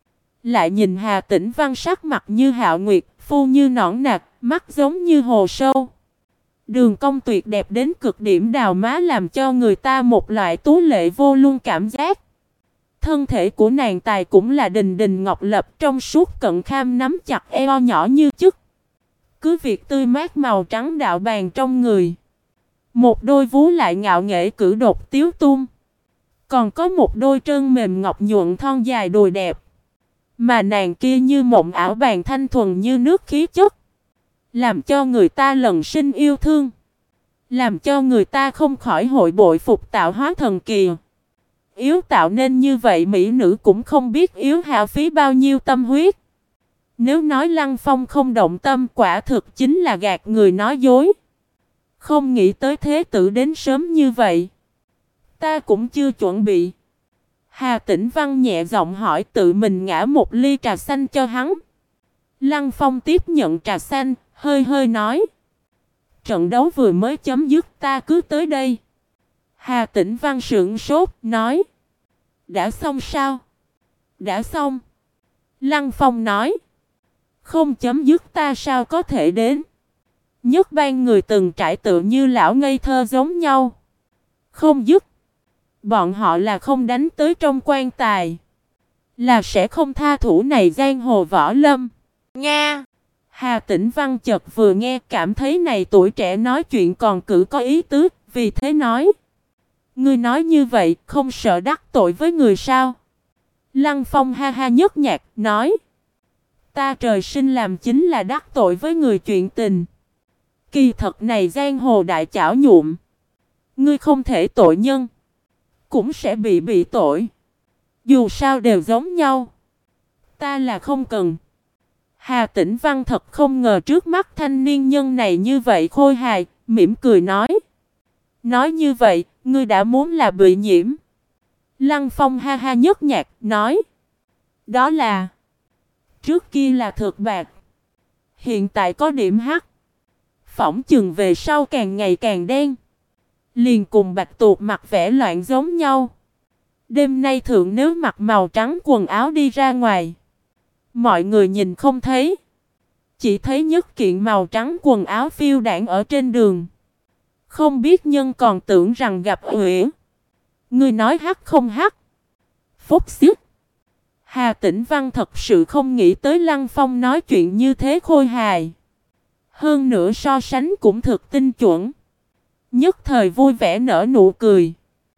Lại nhìn Hà Tĩnh Văn sắc mặt như hạo nguyệt, phu như nõn nạc, mắt giống như hồ sâu. Đường cong tuyệt đẹp đến cực điểm, đào má làm cho người ta một loại tú lệ vô luân cảm giác. Thân thể của nàng tài cũng là đình đình ngọc lập, trong suốt cận kham nắm chặt eo nhỏ như chức. Cứ việc tươi mát màu trắng đạo bàng trong người. Một đôi vú lại ngạo nghễ cử đột tiếu tung. Còn có một đôi chân mềm ngọc nhuận thon dài đùi đẹp. Mà nàng kia như mộng ảo bàn thanh thuần như nước khí chất. Làm cho người ta lần sinh yêu thương. Làm cho người ta không khỏi hội bội phục tạo hóa thần kỳ. Yếu tạo nên như vậy mỹ nữ cũng không biết yếu hao phí bao nhiêu tâm huyết. Nếu nói Lăng Phong không động tâm, quả thực chính là gạt người nói dối. Không nghĩ tới thế tử đến sớm như vậy. Ta cũng chưa chuẩn bị. Hà Tĩnh Văn nhẹ giọng hỏi, tự mình ngã một ly trà xanh cho hắn. Lăng Phong tiếp nhận trà xanh, hơi hơi nói. Trận đấu vừa mới chấm dứt, ta cứ tới đây. Hà Tĩnh Văn sững sốt, nói. Đã xong sao? Đã xong. Lăng Phong nói. Không chấm dứt ta sao có thể đến? Nhất ban người từng trải tựa như lão ngây thơ giống nhau. Không dứt. Bọn họ là không đánh tới trong quan tài. Là sẽ không tha thủ này giang hồ võ lâm. Nga. Hà Tĩnh Văn chợt vừa nghe cảm thấy này tuổi trẻ nói chuyện còn cử có ý tứ. Vì thế nói. Ngươi nói như vậy không sợ đắc tội với người sao? Lăng Phong ha ha nhếch nhạc nói. Ta trời sinh làm chính là đắc tội với người chuyện tình. Kỳ thật này giang hồ đại chảo nhuộm. Ngươi không thể tội nhân. Cũng sẽ bị tội. Dù sao đều giống nhau. Ta là không cần. Hà Tĩnh Văn thật không ngờ trước mắt thanh niên nhân này như vậy khôi hài, mỉm cười nói. Nói như vậy, ngươi đã muốn là bị nhiễm. Lăng Phong ha ha nhếch nhạc, nói. Đó là. Trước kia là thực bạc. Hiện tại có điểm hắc. Phỏng chừng về sau càng ngày càng đen. Liền cùng bạch tuộc mặc vẻ loạn giống nhau. Đêm nay thượng nếu mặc màu trắng quần áo đi ra ngoài. Mọi người nhìn không thấy. Chỉ thấy nhất kiện màu trắng quần áo phiêu đãng ở trên đường. Không biết nhân còn tưởng rằng gặp uyển. Người nói hắc không hắc. Phúc xích. Hà Tĩnh Văn thật sự không nghĩ tới Lăng Phong nói chuyện như thế khôi hài. Hơn nữa so sánh cũng thực tinh chuẩn. Nhất thời vui vẻ nở nụ cười.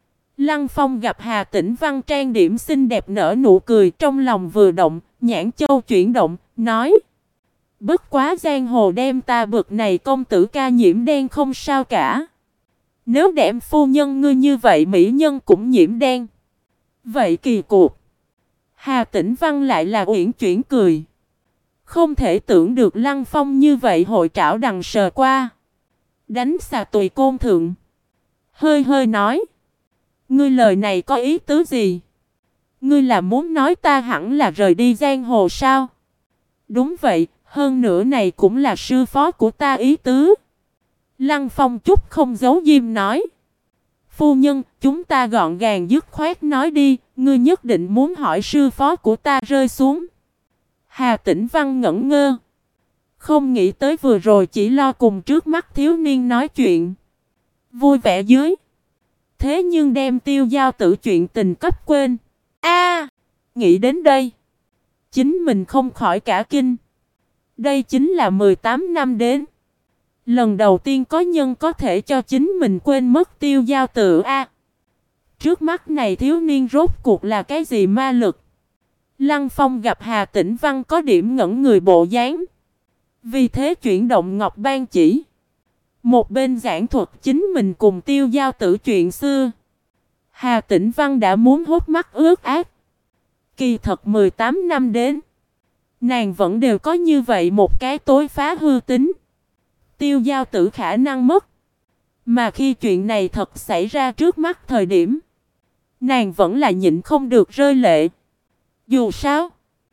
Lăng Phong gặp Hà Tĩnh Văn trang điểm xinh đẹp nở nụ cười, trong lòng vừa động, nhãn châu chuyển động, nói. Bất quá giang hồ đem ta bực này công tử ca nhiễm đen không sao cả. Nếu đem phu nhân ngươi như vậy mỹ nhân cũng nhiễm đen. Vậy kỳ cục. Hà Tĩnh Văn lại là uyển chuyển cười. Không thể tưởng được Lăng Phong như vậy hội trảo đằng sờ qua. Đánh xà tùy côn thượng. Hơi hơi nói. Ngươi lời này có ý tứ gì? Ngươi là muốn nói ta hẳn là rời đi giang hồ sao? Đúng vậy, hơn nữa này cũng là sư phó của ta ý tứ. Lăng Phong chút không giấu diêm nói. Phu nhân, chúng ta gọn gàng dứt khoát nói đi, ngươi nhất định muốn hỏi sư phó của ta rơi xuống. Hà Tĩnh Văn ngẩn ngơ. Không nghĩ tới vừa rồi chỉ lo cùng trước mắt thiếu niên nói chuyện. Vui vẻ dưới. Thế nhưng đem Tiêu Giao Tử chuyện tình cấp quên. Nghĩ đến đây. Chính mình không khỏi cả kinh. Đây chính là 18 năm đến. Lần đầu tiên có nhân có thể cho chính mình quên mất Tiêu Giao Tử Trước mắt này thiếu niên rốt cuộc là cái gì ma lực? Lăng Phong gặp Hà Tĩnh Văn có điểm ngẩn người bộ dáng. Vì thế chuyển động ngọc ban chỉ. Một bên giảng thuật chính mình cùng Tiêu Giao Tử chuyện xưa. Hà Tĩnh Văn đã muốn hốt mắt ướt át. Kỳ thật 18 năm đến. Nàng vẫn đều có như vậy một cái tối phá hư tính. Tiêu Giao Tử khả năng mất. Mà khi chuyện này thật xảy ra trước mắt thời điểm. Nàng vẫn là nhịn không được rơi lệ. Dù sao.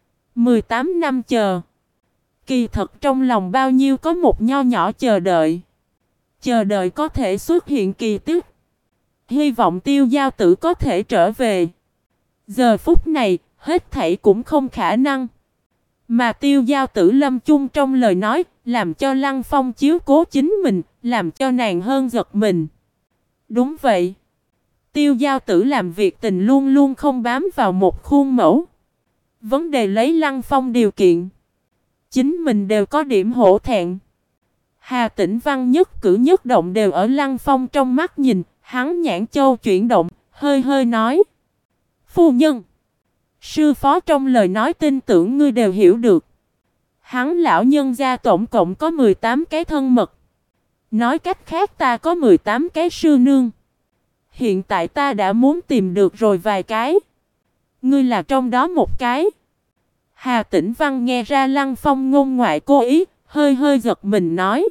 18 năm chờ. Kỳ thật trong lòng bao nhiêu có một nho nhỏ chờ đợi. Chờ đợi có thể xuất hiện kỳ tích. Hy vọng Tiêu Giao Tử có thể trở về. Giờ phút này, hết thảy cũng không khả năng. Mà Tiêu Giao Tử lâm chung trong lời nói, làm cho Lăng Phong chiếu cố chính mình, làm cho nàng hơn giật mình. Đúng vậy. Tiêu Giao Tử làm việc tình luôn luôn không bám vào một khuôn mẫu. Vấn đề lấy Lăng Phong điều kiện. Chính mình đều có điểm hổ thẹn. Hà Tĩnh Văn nhất cử nhất động đều ở Lăng Phong trong mắt nhìn, hắn nhãn châu chuyển động, hơi hơi nói. Phu nhân, sư phó trong lời nói tin tưởng ngươi đều hiểu được. Hắn lão nhân gia tổng cộng có 18 cái thân mật. Nói cách khác ta có 18 cái sư nương. Hiện tại ta đã muốn tìm được rồi vài cái. Ngươi là trong đó một cái. Hà Tĩnh Văn nghe ra Lăng Phong ngôn ngoại cố ý, hơi hơi giật mình nói.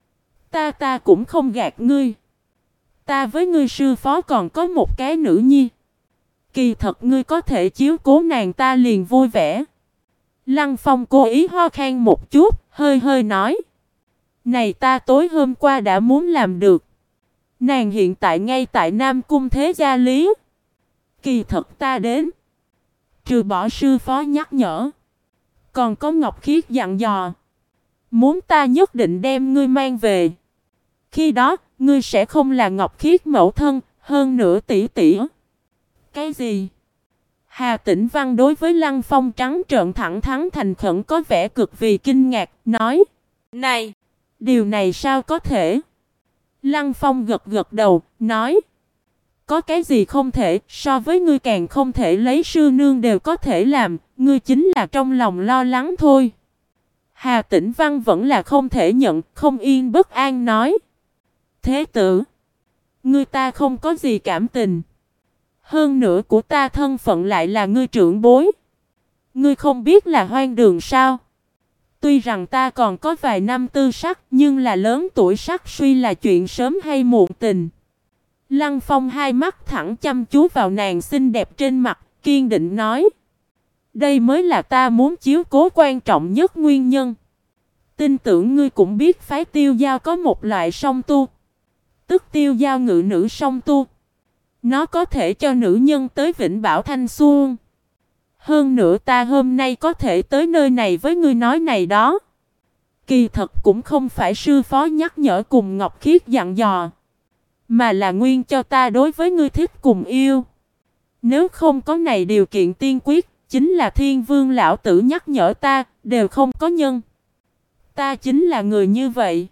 Ta cũng không gạt ngươi. Ta với ngươi sư phó còn có một cái nữ nhi. Kỳ thật ngươi có thể chiếu cố nàng ta liền vui vẻ. Lăng Phong cố ý ho khan một chút, hơi hơi nói. Này ta tối hôm qua đã muốn làm được. Nàng hiện tại ngay tại Nam Cung Thế Gia Lý. Kỳ thật ta đến. Trừ bỏ sư phó nhắc nhở. Còn có Ngọc Khiết dặn dò. Muốn ta nhất định đem ngươi mang về. Khi đó, ngươi sẽ không là Ngọc Khiết mẫu thân, hơn nữa tỷ tỷ. Cái gì? Hà Tĩnh Văn đối với Lăng Phong trắng trợn thẳng thắn thành khẩn có vẻ cực vì kinh ngạc, nói. Này, điều này sao có thể? Lăng Phong gật gật đầu, nói. Có cái gì không thể, so với ngươi càng không thể lấy sư nương đều có thể làm, ngươi chính là trong lòng lo lắng thôi. Hà Tĩnh Văn vẫn là không thể nhận, không yên bất an nói. Thế tử, ngươi ta không có gì cảm tình. Hơn nữa của ta thân phận lại là ngươi trưởng bối. Ngươi không biết là hoang đường sao? Tuy rằng ta còn có vài năm tư sắc, nhưng là lớn tuổi sắc suy là chuyện sớm hay muộn tình. Lăng Phong hai mắt thẳng chăm chú vào nàng xinh đẹp trên mặt, kiên định nói. Đây mới là ta muốn chiếu cố quan trọng nhất nguyên nhân. Tin tưởng ngươi cũng biết phái Tiêu Giao có một loại song tu. Tức Tiêu Giao ngự nữ song tu. Nó có thể cho nữ nhân tới Vĩnh Bảo thanh xuân. Hơn nữa ta hôm nay có thể tới nơi này với ngươi nói này đó. Kỳ thật cũng không phải sư phó nhắc nhở cùng Ngọc Khiết dặn dò. Mà là nguyên cho ta đối với ngươi thích cùng yêu. Nếu không có này điều kiện tiên quyết, chính là Thiên Vương lão tử nhắc nhở ta, đều không có nhân. Ta chính là người như vậy.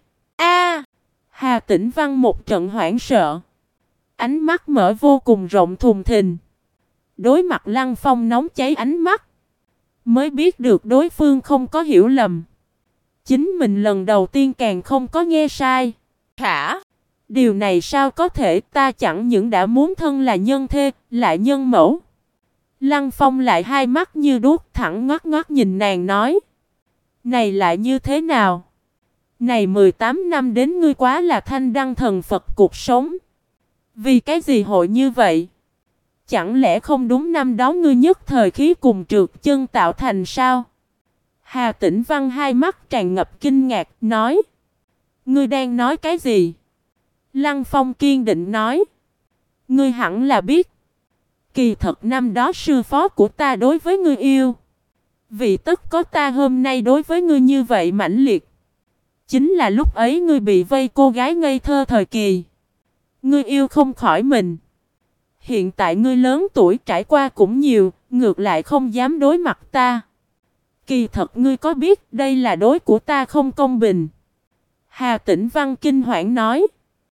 Hà Tĩnh Văn một trận hoảng sợ. Ánh mắt mở vô cùng rộng thùng thình. Đối mặt Lăng Phong nóng cháy ánh mắt. Mới biết được đối phương không có hiểu lầm. chính mình lần đầu tiên càng không có nghe sai. Hả? Điều này sao có thể, ta chẳng những đã muốn thân là nhân thê, lại nhân mẫu. Lăng Phong lại hai mắt như đuốc thẳng ngoắt ngoắt nhìn nàng nói. Này lại như thế nào? Này 18 năm đến ngươi quá là thanh đăng thần Phật cuộc sống. Vì cái gì hội như vậy? Chẳng lẽ không đúng năm đó ngươi nhất thời khí cùng trượt chân tạo thành sao? Hà Tĩnh Văn hai mắt tràn ngập kinh ngạc nói. Ngươi đang nói cái gì? Lăng Phong kiên định nói. Ngươi hẳn là biết. Kỳ thật năm đó sư phó của ta đối với ngươi yêu. Vì tất có ta hôm nay đối với ngươi như vậy mãnh liệt. Chính là lúc ấy ngươi bị vây cô gái ngây thơ thời kỳ. Ngươi yêu không khỏi mình. Hiện tại ngươi lớn tuổi trải qua cũng nhiều, ngược lại không dám đối mặt ta. Kỳ thật ngươi có biết đây là đối của ta không công bình. Hà Tĩnh Văn kinh hoảng nói.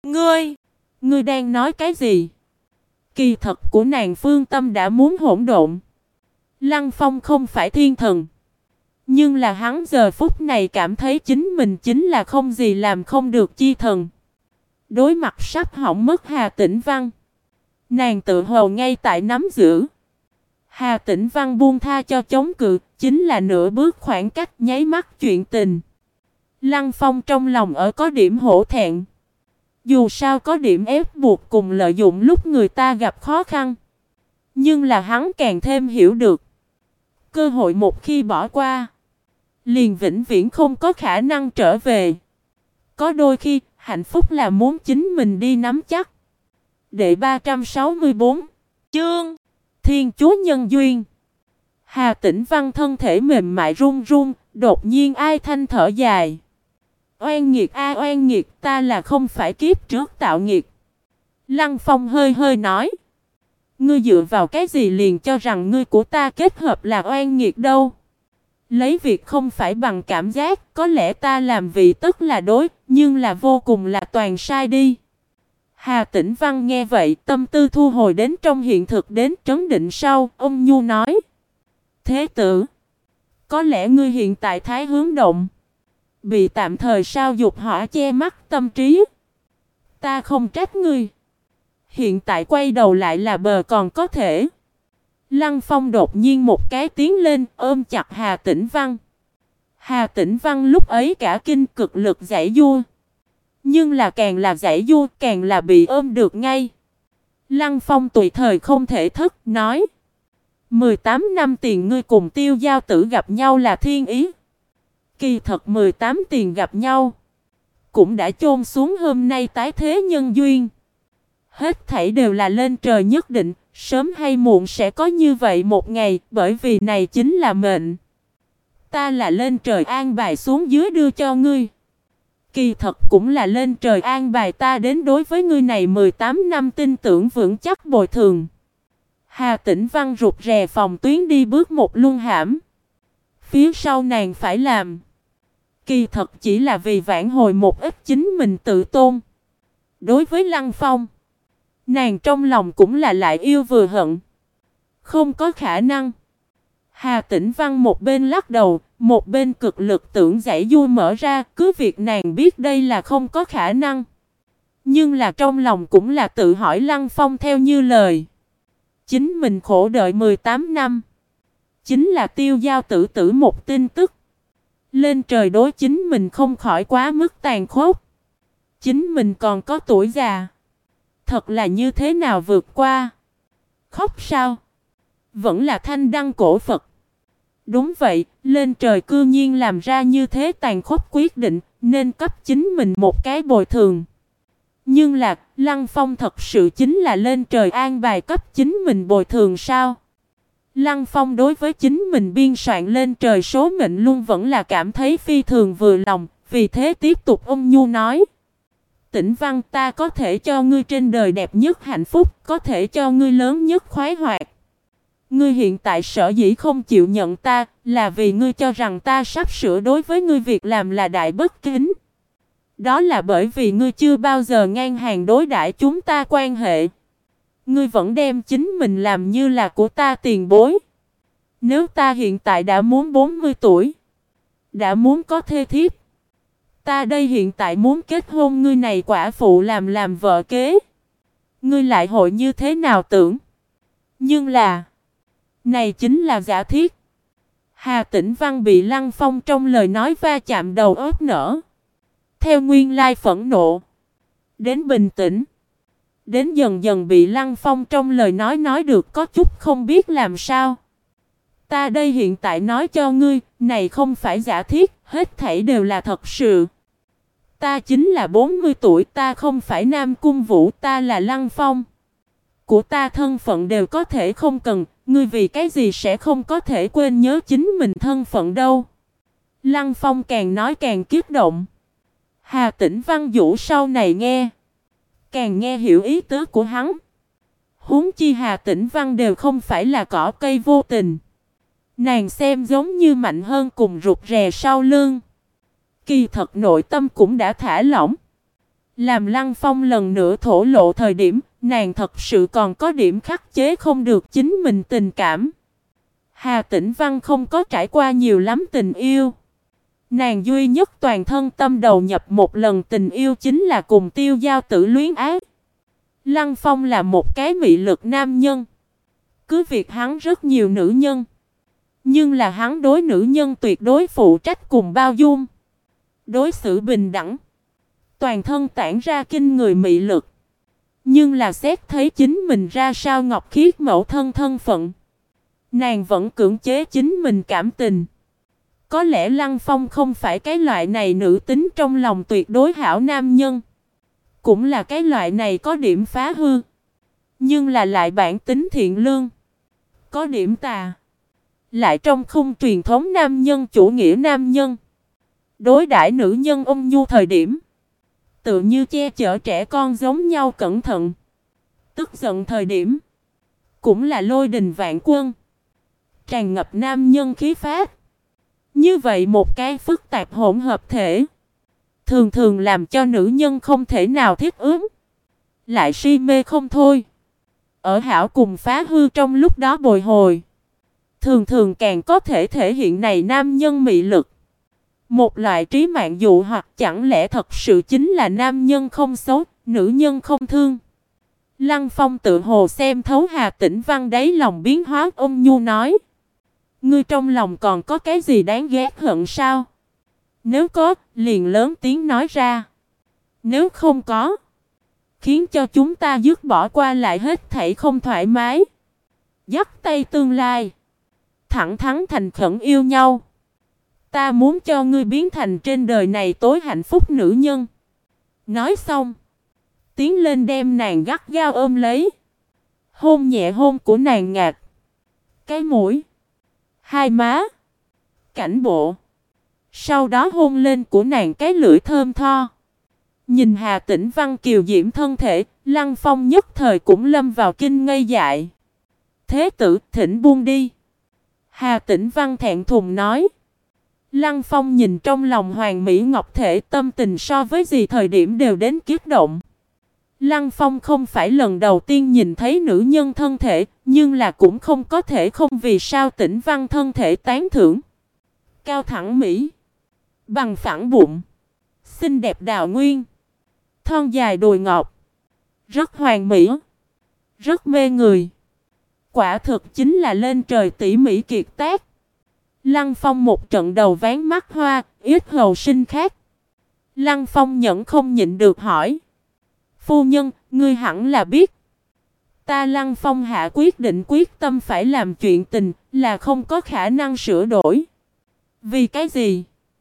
Ngươi đang nói cái gì? Kỳ thật của nàng Phương Tâm đã muốn hỗn độn. Lăng Phong không phải thiên thần. Nhưng là hắn giờ phút này cảm thấy chính mình chính là không gì làm không được chi thần. Đối mặt sắp hỏng mất Hà Tĩnh Văn. Nàng tự hồ ngay tại nắm giữ. Hà Tĩnh Văn buông tha cho chống cự, chính là nửa bước khoảng cách nháy mắt chuyện tình. Lăng Phong trong lòng ở có điểm hổ thẹn. Dù sao có điểm ép buộc cùng lợi dụng lúc người ta gặp khó khăn. Nhưng là hắn càng thêm hiểu được. Cơ hội một khi bỏ qua, liền vĩnh viễn không có khả năng trở về. Có đôi khi, hạnh phúc là muốn chính mình đi nắm chắc. Đệ 364 chương Thiên Chúa Nhân Duyên. Hà Tĩnh Văn thân thể mềm mại run run, đột nhiên ai thanh thở dài. Oan nghiệt a oan nghiệt, ta là không phải kiếp trước tạo nghiệt. Lăng Phong hơi hơi nói. Ngươi dựa vào cái gì liền cho rằng ngươi của ta kết hợp là oan nghiệt đâu? Lấy việc không phải bằng cảm giác, có lẽ ta làm vị tức là đối, nhưng là vô cùng là toàn sai đi. Hà Tĩnh Văn nghe vậy, tâm tư thu hồi đến trong hiện thực đến trấn định sau, ông Nhu nói. Thế tử, có lẽ ngươi hiện tại thái hướng động, bị tạm thời sao dục hỏa che mắt tâm trí. Ta không trách ngươi. Hiện tại quay đầu lại là bờ còn có thể. Lăng Phong đột nhiên một cái tiến lên ôm chặt Hà Tĩnh Văn. Hà Tĩnh Văn lúc ấy cả kinh cực lực giãy giụa. Nhưng là càng là giãy giụa càng là bị ôm được ngay. Lăng Phong tùy thời không thể thức nói. 18 năm tiền ngươi cùng Tiêu Giao Tử gặp nhau là thiên ý. Kỳ thật 18 tiền gặp nhau cũng đã chôn xuống hôm nay tái thế nhân duyên. Hết thảy đều là lên trời nhất định, sớm hay muộn sẽ có như vậy một ngày, bởi vì này chính là mệnh. Ta là lên trời an bài xuống dưới đưa cho ngươi. Kỳ thật cũng là lên trời an bài ta đến đối với ngươi này 18 năm tin tưởng vững chắc bồi thường. Hà Tĩnh Văn rụt rè phòng tuyến đi bước một luân hãm. Phía sau nàng phải làm. Kỳ thật chỉ là vì vãn hồi một ít chính mình tự tôn. Đối với Lăng Phong, nàng trong lòng cũng là lại yêu vừa hận. Không có khả năng. Hà Tĩnh Văn một bên lắc đầu, một bên cực lực tưởng giãy giụa mở ra, cứ việc nàng biết đây là không có khả năng. Nhưng là trong lòng cũng là tự hỏi Lăng Phong theo như lời. Chính mình khổ đợi 18 năm. Chính là Tiêu Giao Tử tử một tin tức. Lên trời đối chính mình không khỏi quá mức tàn khốc. Chính mình còn có tuổi già. Thật là như thế nào vượt qua? Khóc sao? Vẫn là thanh đăng cổ Phật. Đúng vậy, lên trời cư nhiên làm ra như thế tàn khốc quyết định, nên cấp chính mình một cái bồi thường. Nhưng là, Lăng Phong thật sự chính là lên trời an bài cấp chính mình bồi thường sao? Lăng Phong đối với chính mình biên soạn lên trời số mệnh luôn vẫn là cảm thấy phi thường vừa lòng, vì thế tiếp tục ôn nhu nói. Tĩnh Văn, ta có thể cho ngươi trên đời đẹp nhất hạnh phúc, có thể cho ngươi lớn nhất khoái hoạt. Ngươi hiện tại sở dĩ không chịu nhận ta, là vì ngươi cho rằng ta sắp sửa đối với ngươi việc làm là đại bất kính. Đó là bởi vì ngươi chưa bao giờ ngang hàng đối đãi chúng ta quan hệ. Ngươi vẫn đem chính mình làm như là của ta tiền bối. Nếu ta hiện tại đã muốn 40 tuổi, đã muốn có thê thiếp, Ta đây hiện tại muốn kết hôn ngươi này quả phụ làm vợ kế. Ngươi lại hội như thế nào tưởng? Nhưng là, này chính là giả thiết. Hà Tĩnh Văn bị Lăng Phong trong lời nói va chạm đầu óc nở. Theo nguyên lai phẫn nộ, đến bình tĩnh, đến dần dần bị Lăng Phong trong lời nói được có chút không biết làm sao. Ta đây hiện tại nói cho ngươi, này không phải giả thiết, hết thảy đều là thật sự. Ta chính là 40 tuổi, ta không phải Nam Cung Vũ, ta là Lăng Phong. Của ta thân phận đều có thể không cần, ngươi vì cái gì sẽ không có thể quên nhớ chính mình thân phận đâu. Lăng Phong càng nói càng kích động. Hà Tĩnh Văn Vũ sau này nghe, càng nghe hiểu ý tứ của hắn. Huống chi Hà Tĩnh Văn đều không phải là cỏ cây vô tình. Nàng xem giống như mạnh hơn cùng rụt rè sau lưng. Kỳ thật nội tâm cũng đã thả lỏng. Làm Lăng Phong lần nữa thổ lộ thời điểm, nàng thật sự còn có điểm khắc chế không được chính mình tình cảm. Hà Tĩnh Văn không có trải qua nhiều lắm tình yêu. Nàng duy nhất toàn thân tâm đầu nhập một lần tình yêu chính là cùng Tiêu Giao Tử luyến ái. Lăng Phong là một cái mị lực nam nhân. Cứ việc hắn rất nhiều nữ nhân, nhưng là hắn đối nữ nhân tuyệt đối phụ trách cùng bao dung. Đối xử bình đẳng. Toàn thân tản ra kinh người mị lực. Nhưng là xét thấy chính mình ra sao ngọc khiết mẫu thân thân phận, nàng vẫn cưỡng chế chính mình cảm tình. Có lẽ Lăng Phong không phải cái loại này nữ tính trong lòng tuyệt đối hảo nam nhân. Cũng là cái loại này có điểm phá hư. Nhưng là lại bản tính thiện lương. Có điểm tà. Lại trong khung truyền thống nam nhân chủ nghĩa nam nhân. Đối đãi nữ nhân ôn nhu thời điểm, tự như che chở trẻ con giống nhau cẩn thận. Tức giận thời điểm, cũng là lôi đình vạn quân. Tràn ngập nam nhân khí phách. Như vậy một cái phức tạp hỗn hợp thể, thường thường làm cho nữ nhân không thể nào thiết ứng. Lại si mê không thôi. Ở hảo cùng phá hư trong lúc đó bồi hồi. Thường thường càng có thể thể hiện này nam nhân mị lực. Một loại trí mạng dụ hoặc chẳng lẽ thật sự chính là nam nhân không xấu, nữ nhân không thương. Lăng Phong tự hồ xem thấu Hà Tĩnh Văn đáy lòng biến hóa, ôn nhu nói. Ngươi trong lòng còn có cái gì đáng ghét hận sao? Nếu có, liền lớn tiếng nói ra. Nếu không có, khiến cho chúng ta dứt bỏ qua lại hết thảy không thoải mái. Dắt tay tương lai. Thẳng thắn thành khẩn yêu nhau. Ta muốn cho ngươi biến thành trên đời này tối hạnh phúc nữ nhân. Nói xong, tiến lên đem nàng gắt gao ôm lấy. Hôn nhẹ hôn của nàng ngạc. Cái mũi, hai má, cảnh bộ. Sau đó hôn lên của nàng cái lưỡi thơm tho. Nhìn Hà Tĩnh Văn kiều diễm thân thể, Lăng Phong nhất thời cũng lâm vào kinh ngây dại. Thế tử, thỉnh buông đi. Hà Tĩnh Văn thẹn thùng nói. Lăng Phong nhìn trong lòng Hoàng Mỹ Ngọc thể, tâm tình so với gì thời điểm đều đến kiếp động. Lăng Phong không phải lần đầu tiên nhìn thấy nữ nhân thân thể, nhưng là cũng không có thể không vì sao Tĩnh Văn thân thể tán thưởng. Cao thẳng Mỹ, bằng phẳng bụng, xinh đẹp đào nguyên, thon dài đùi ngọc, rất hoàn mỹ, rất mê người. Quả thực chính là lên trời tỉ mỉ kiệt tác. Lăng Phong một trận đầu ván mắt hoa, ít hầu sinh khác. Lăng Phong nhẫn không nhịn được hỏi. Phu nhân, ngươi hẳn là biết. Ta Lăng Phong hạ quyết tâm phải làm chuyện tình, là không có khả năng sửa đổi. Vì cái gì?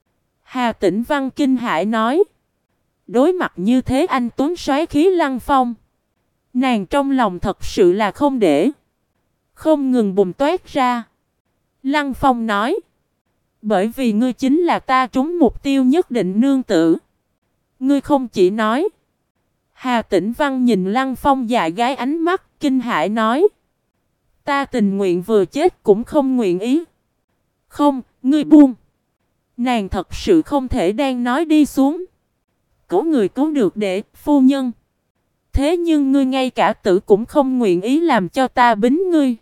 Hà Tĩnh Văn kinh hãi nói. Đối mặt như thế anh tuấn soái khí Lăng Phong, nàng trong lòng thật sự là không để. Không ngừng bùng toát ra. Lăng Phong nói. Bởi vì ngươi chính là ta trúng mục tiêu nhất định nương tử. Ngươi không chỉ nói. Hà Tĩnh Văn nhìn Lăng Phong dại gái ánh mắt, kinh hãi nói. Ta tình nguyện vừa chết cũng không nguyện ý. Không, ngươi buông. Nàng thật sự không thể đang nói đi xuống. Cứu người cứu được để, phu nhân. Thế nhưng ngươi ngay cả tử cũng không nguyện ý làm cho ta bính ngươi.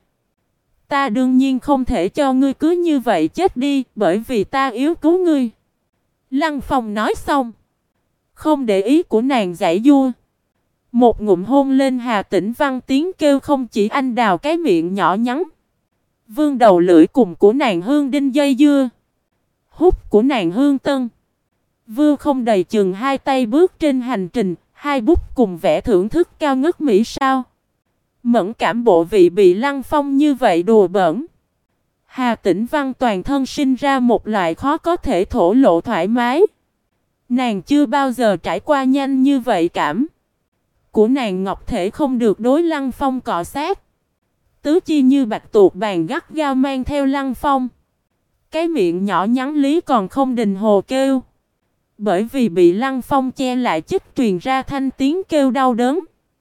Ta đương nhiên không thể cho ngươi cứ như vậy chết đi, bởi vì ta yếu cứu ngươi. Lăng Phong nói xong, không để ý của nàng giãy giụa, một ngụm hôn lên Hà Tĩnh Văn, tiếng kêu không chỉ anh đào cái miệng nhỏ nhắn. Vương đầu lưỡi cùng của nàng hương đinh dây dưa, hút của nàng hương tân. Vương không đầy chừng hai tay bước trên hành trình, hai bút cùng vẻ thưởng thức cao ngất mỹ sao. Mẫn cảm bộ vị bị Lăng Phong như vậy đùa bỡn. Hà Tĩnh Văn toàn thân sinh ra một loại khó có thể thổ lộ thoải mái. Nàng chưa bao giờ trải qua nhanh như vậy cảm. Của nàng ngọc thể không được đối Lăng Phong cọ sát. Tứ chi như bạch tuộc bàn gắt gao mang theo Lăng Phong. Cái miệng nhỏ nhắn lý còn không đình hồ kêu. Bởi vì bị Lăng Phong che lại chích truyền ra thanh tiếng kêu đau đớn.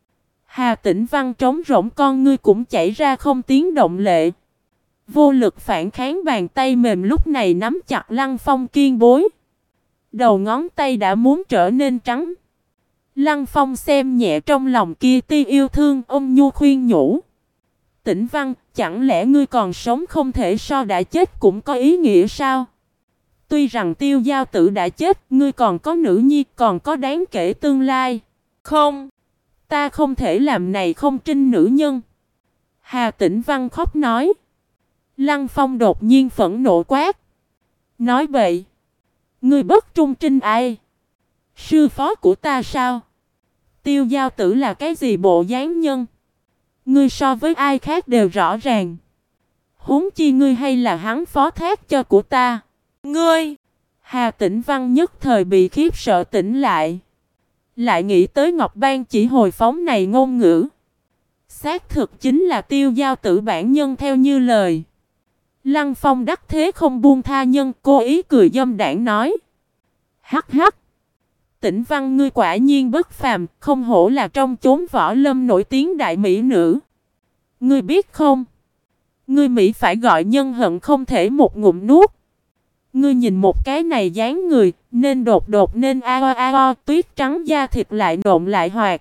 Hà Tĩnh Văn trống rỗng con ngươi cũng chảy ra không tiếng động lệ. Vô lực phản kháng, bàn tay mềm lúc này nắm chặt Lăng Phong kiên bối. Đầu ngón tay đã muốn trở nên trắng. Lăng Phong xem nhẹ trong lòng kia tia yêu thương, ôm nhu khuyên nhủ. Tĩnh Văn, chẳng lẽ ngươi còn sống không thể so đã chết cũng có ý nghĩa sao? Tuy rằng Tiêu Giao Tử đã chết, ngươi còn có nữ nhi, còn có đáng kể tương lai. Không, ta không thể làm này không trinh nữ nhân. Hà Tĩnh Văn khóc nói. Lăng Phong đột nhiên phẫn nộ quát. Nói bậy. Ngươi bất trung trinh ai? Sư phó của ta sao? Tiêu Giao Tử là cái gì bộ dáng nhân? Ngươi so với ai khác đều rõ ràng. Huống chi ngươi hay là hắn phó thác cho của ta? Ngươi! Hà Tĩnh Văn nhất thời bị khiếp sợ tỉnh lại. Lại nghĩ tới Ngọc Ban chỉ hồi phóng này ngôn ngữ. Xác thực chính là Tiêu Giao Tử bản nhân theo như lời. Lăng Phong đắc thế không buông tha nhân, cố ý cười dâm đảng nói. Hắc hắc! Tĩnh Văn, ngươi quả nhiên bất phàm, không hổ là trong chốn võ lâm nổi tiếng đại mỹ nữ. Ngươi biết không? Ngươi Mỹ phải gọi nhân hận không thể một ngụm nuốt. Ngươi nhìn một cái này dáng người, nên đột nên tuyết trắng da thịt lại nộn lại hoạt.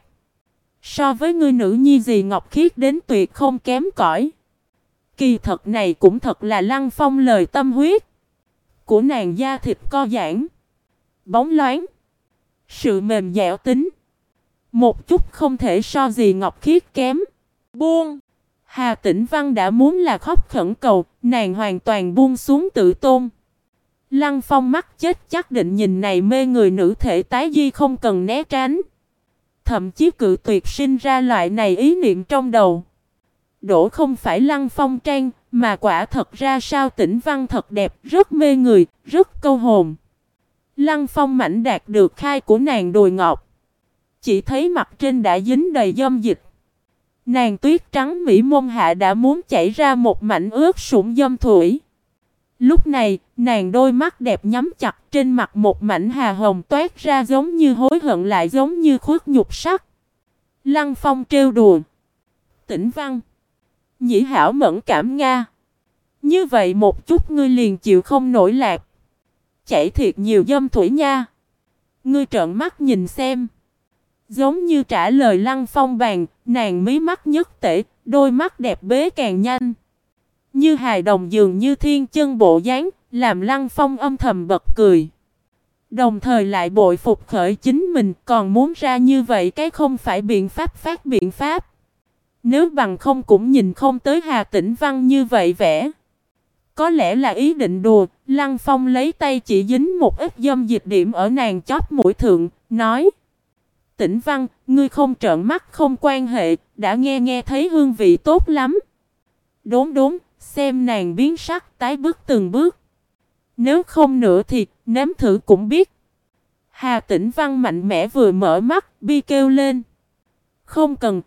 So với ngươi nữ nhi gì ngọc khiết đến tuyệt không kém cỏi. Kỳ thật này cũng thật là Lăng Phong lời tâm huyết. Của nàng da thịt co giãn, bóng loáng, sự mềm dẻo tính, một chút không thể so gì ngọc khiết kém. Buông! Hà Tĩnh Văn đã muốn là khóc khẩn cầu, nàng hoàn toàn buông xuống tự tôn. Lăng Phong mắt chết chắc định nhìn này mê người nữ thể tái di không cần né tránh. Thậm chí cự tuyệt sinh ra loại này ý niệm trong đầu. Đổ không phải Lăng Phong trang, mà quả thật ra sao Tĩnh Văn thật đẹp, rất mê người, rất câu hồn. Lăng Phong mảnh đạt được khai của nàng đùi ngọc. Chỉ thấy mặt trên đã dính đầy dâm dịch. Nàng tuyết trắng mỹ môn hạ đã muốn chảy ra một mảnh ướt sũng dâm thủy. Lúc này, nàng đôi mắt đẹp nhắm chặt, trên mặt một mảnh hà hồng toát ra giống như hối hận lại giống như khuất nhục sắc. Lăng Phong trêu đùa. Tĩnh Văn, nhĩ hảo mẫn cảm Nga. Như vậy một chút ngươi liền chịu không nổi lạc. Chảy thiệt nhiều dâm thủy nha. Ngươi trợn mắt nhìn xem. Giống như trả lời Lăng Phong bàn, nàng mí mắt nhất tể, đôi mắt đẹp bế càng nhanh. Như hài đồng dường như thiên chân bộ dáng, làm Lăng Phong âm thầm bật cười. Đồng thời lại bội phục khởi chính mình, còn muốn ra như vậy cái không phải biện pháp phát biện pháp. Nếu bằng không cũng nhìn không tới Hà Tĩnh Văn như vậy vẽ. Có lẽ là ý định đùa, Lăng Phong lấy tay chỉ dính một ít dâm dịch điểm ở nàng chóp mũi thượng, nói. Tĩnh Văn, ngươi không trợn mắt không quan hệ, đã nghe thấy hương vị tốt lắm. Đốn, xem nàng biến sắc tái bước từng bước. Nếu không nữa thì, nếm thử cũng biết. Hà Tĩnh Văn mạnh mẽ vừa mở mắt, bi kêu lên. Không cần,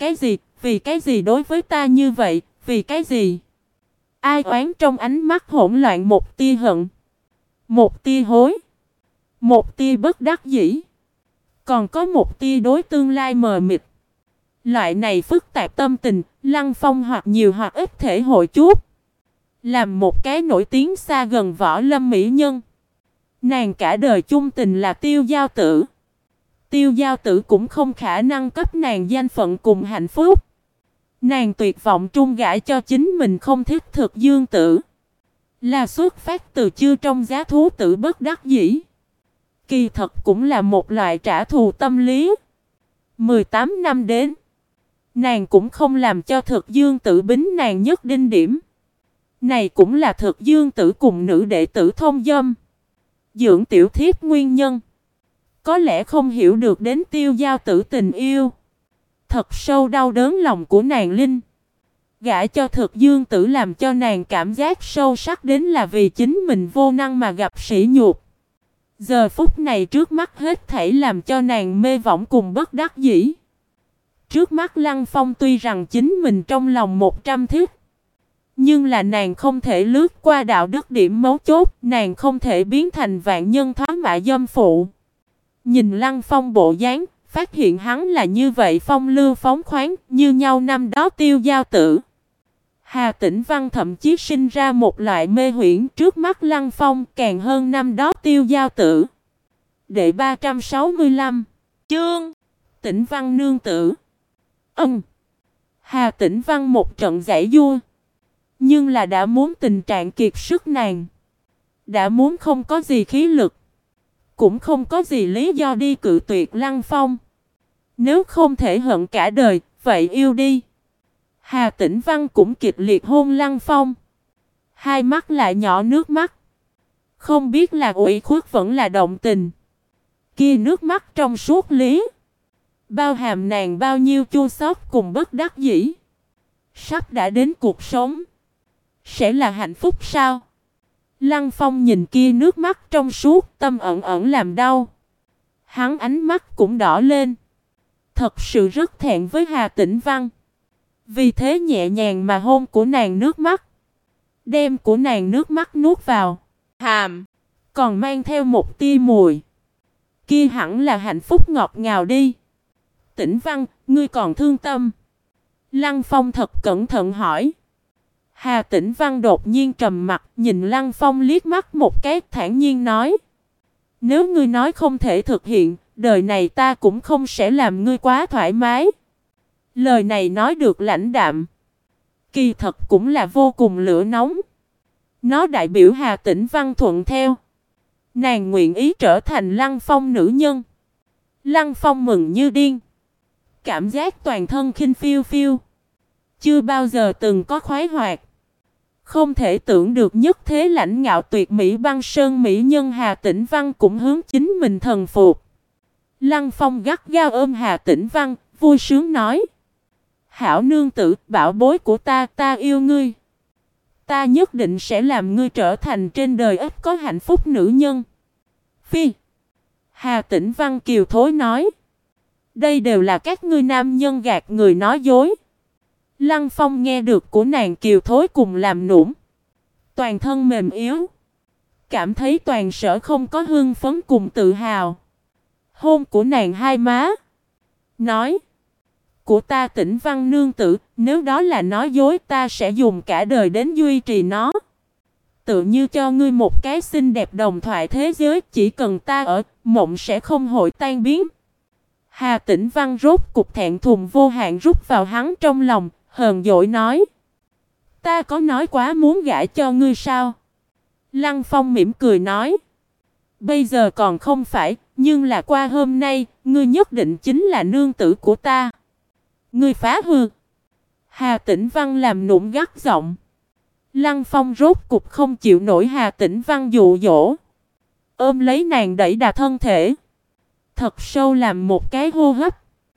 vì cái gì đối với ta như vậy, vì cái gì? Ai oán trong ánh mắt hỗn loạn một tia hận, một tia hối, một tia bất đắc dĩ. Còn có một tia đối tương lai mờ mịt. Loại này phức tạp tâm tình, Lăng Phong hoặc nhiều hoặc ít thể hội chút. Làm một cái nổi tiếng xa gần võ lâm mỹ nhân. Nàng cả đời chung tình là Tiêu Giao Tử. Tiêu Giao Tử cũng không khả năng cấp nàng danh phận cùng hạnh phúc. Nàng tuyệt vọng trung gả cho chính mình không thiết thực Dương Tử. Là xuất phát từ chưa trong giá thú tử bất đắc dĩ. Kỳ thật cũng là một loại trả thù tâm lý. 18 năm đến, nàng cũng không làm cho Thực Dương Tử bính nàng nhất đinh điểm. Này cũng là Thực Dương Tử cùng nữ đệ tử thông dâm, dưỡng tiểu thiếp nguyên nhân. Có lẽ không hiểu được đến Tiêu Giao Tử tình yêu thật sâu đau đớn lòng của nàng Linh. Gả cho Thực Dương Tử làm cho nàng cảm giác sâu sắc đến là vì chính mình vô năng mà gặp sỉ nhục. Giờ phút này trước mắt hết thảy làm cho nàng mê võng cùng bất đắc dĩ. Trước mắt Lăng Phong tuy rằng chính mình trong lòng 100 thiết, nhưng là nàng không thể lướt qua đạo đức điểm mấu chốt, nàng không thể biến thành vạn nhân thoá mạ dâm phụ. Nhìn Lăng Phong bộ dáng, phát hiện hắn là như vậy phong lưu phóng khoáng, như nhau năm đó Tiêu Giao Tử. Hà Tĩnh Văn thậm chí sinh ra một loại mê huyễn trước mắt Lăng Phong càng hơn năm đó Tiêu Giao Tử. Đệ 365 chương Tĩnh Văn nương tử. Hà Tĩnh Văn một trận giãy giụa, nhưng là đã muốn tình trạng kiệt sức nàng, đã muốn không có gì khí lực, cũng không có gì lý do đi cự tuyệt Lăng Phong. Nếu không thể hận cả đời, vậy yêu đi. Hà Tĩnh Văn cũng kịch liệt hôn Lăng Phong, hai mắt lại nhỏ nước mắt, không biết là ủy khuất vẫn là động tình. Kia nước mắt trong suốt lý, bao hàm nàng bao nhiêu chua xót cùng bất đắc dĩ. Sắp đã đến cuộc sống, sẽ là hạnh phúc sao? Lăng Phong nhìn kia nước mắt trong suốt, tâm ẩn ẩn làm đau. Hắn ánh mắt cũng đỏ lên. Thật sự rất thẹn với Hà Tĩnh Văn. Vì thế nhẹ nhàng mà hôn của nàng nước mắt, đem của nàng nước mắt nuốt vào hàm, còn mang theo một tia mùi. Kia hẳn là hạnh phúc ngọt ngào đi. Tĩnh Văn, ngươi còn thương tâm? Lăng Phong thật cẩn thận hỏi. Hà Tĩnh Văn đột nhiên trầm mặt, nhìn Lăng Phong liếc mắt một cái, thản nhiên nói: nếu ngươi nói không thể thực hiện, đời này ta cũng không sẽ làm ngươi quá thoải mái. Lời này nói được lãnh đạm, kỳ thật cũng là vô cùng lửa nóng. Nó đại biểu Hà Tĩnh Văn thuận theo. Nàng nguyện ý trở thành Lăng Phong nữ nhân. Lăng Phong mừng như điên, cảm giác toàn thân khinh phiêu phiêu, chưa bao giờ từng có khoái hoạt. Không thể tưởng được nhất thế lãnh ngạo tuyệt mỹ băng sơn mỹ nhân Hà Tĩnh Văn cũng hướng chính mình thần phục. Lăng Phong gắt gao ôm Hà Tĩnh Văn, vui sướng nói: hảo nương tử, bảo bối của ta, ta yêu ngươi. Ta nhất định sẽ làm ngươi trở thành trên đời ít có hạnh phúc nữ nhân. Phi. Hà Tĩnh Văn kiều thối nói: đây đều là các ngươi nam nhân gạt người nói dối. Lăng Phong nghe được của nàng kiều thối cùng làm nũng, toàn thân mềm yếu, cảm thấy toàn sở không có hưng phấn cùng tự hào. Hôn của nàng hai má, nói: của ta Tĩnh Văn nương tử, nếu đó là nói dối ta sẽ dùng cả đời đến duy trì nó. Tự như cho ngươi một cái xinh đẹp đồng thoại thế giới, chỉ cần ta ở, mộng sẽ không hội tan biến. Hà Tĩnh Văn rốt cục thẹn thùng vô hạn rút vào hắn trong lòng, hờn dỗi nói: ta có nói quá muốn gả cho ngươi sao? Lăng Phong mỉm cười nói: bây giờ còn không phải, nhưng là qua hôm nay, ngươi nhất định chính là nương tử của ta. Ngươi phá hư. Hà Tĩnh Văn làm nũng gắt giọng. Lăng Phong rốt cục không chịu nổi Hà Tĩnh Văn dụ dỗ, ôm lấy nàng đẩy đà thân thể, thật sâu làm một cái hô hấp.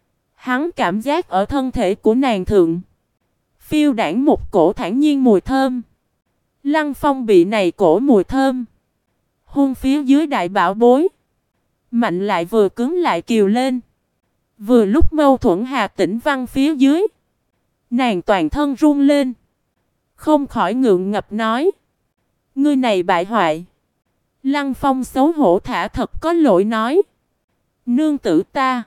Hắn cảm giác ở thân thể của nàng thượng phiêu đãng một cổ thản nhiên mùi thơm. Lăng Phong bị này cổ mùi thơm hôn phía dưới đại bảo bối, mạnh lại vừa cứng lại kiều lên. Vừa lúc mâu thuẫn Hà Tĩnh Văn phía dưới, nàng toàn thân run lên, không khỏi ngượng ngập nói: ngươi này bại hoại. Lăng Phong xấu hổ thả thật có lỗi nói: nương tử ta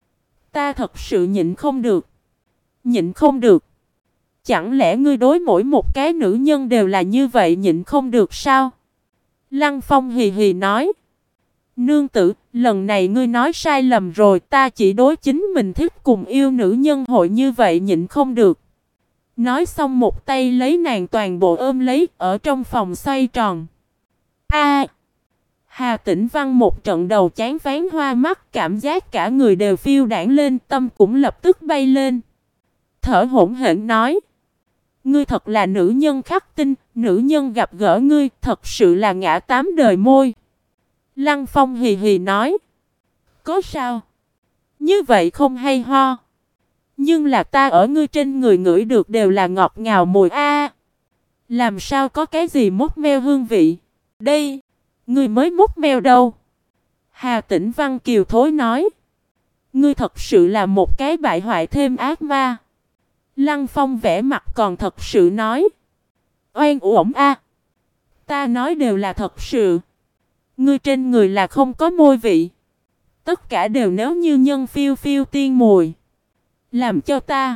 thật sự nhịn không được. Nhịn không được? Chẳng lẽ ngươi đối mỗi một cái nữ nhân đều là như vậy nhịn không được sao? Lăng Phong hì hì nói: nương tử, lần này ngươi nói sai lầm rồi, ta chỉ đối chính mình thích cùng yêu nữ nhân hội như vậy nhịn không được. Nói xong một tay lấy nàng toàn bộ ôm lấy, ở trong phòng xoay tròn. A! Hà Tĩnh Văn một trận đầu chán phán hoa mắt, cảm giác cả người đều phiêu đãng lên, tâm cũng lập tức bay lên. Thở hổn hển nói: ngươi thật là nữ nhân khắc tinh, nữ nhân gặp gỡ ngươi thật sự là ngã tám đời môi. Lăng Phong hì hì nói: có sao? Như vậy không hay ho. Nhưng là ta ở ngươi trên người ngửi được đều là ngọt ngào mùi a. Làm sao có cái gì mút meo hương vị? Đây, ngươi mới mút meo đâu. Hà Tĩnh Văn kiều thối nói: ngươi thật sự là một cái bại hoại thêm ác ma. Lăng Phong vẻ mặt còn thật sự nói: oan uổng a. Ta nói đều là thật sự. Ngươi trên người là không có môi vị. Tất cả đều nếu như nhân phiêu phiêu tiên mùi. Làm cho ta.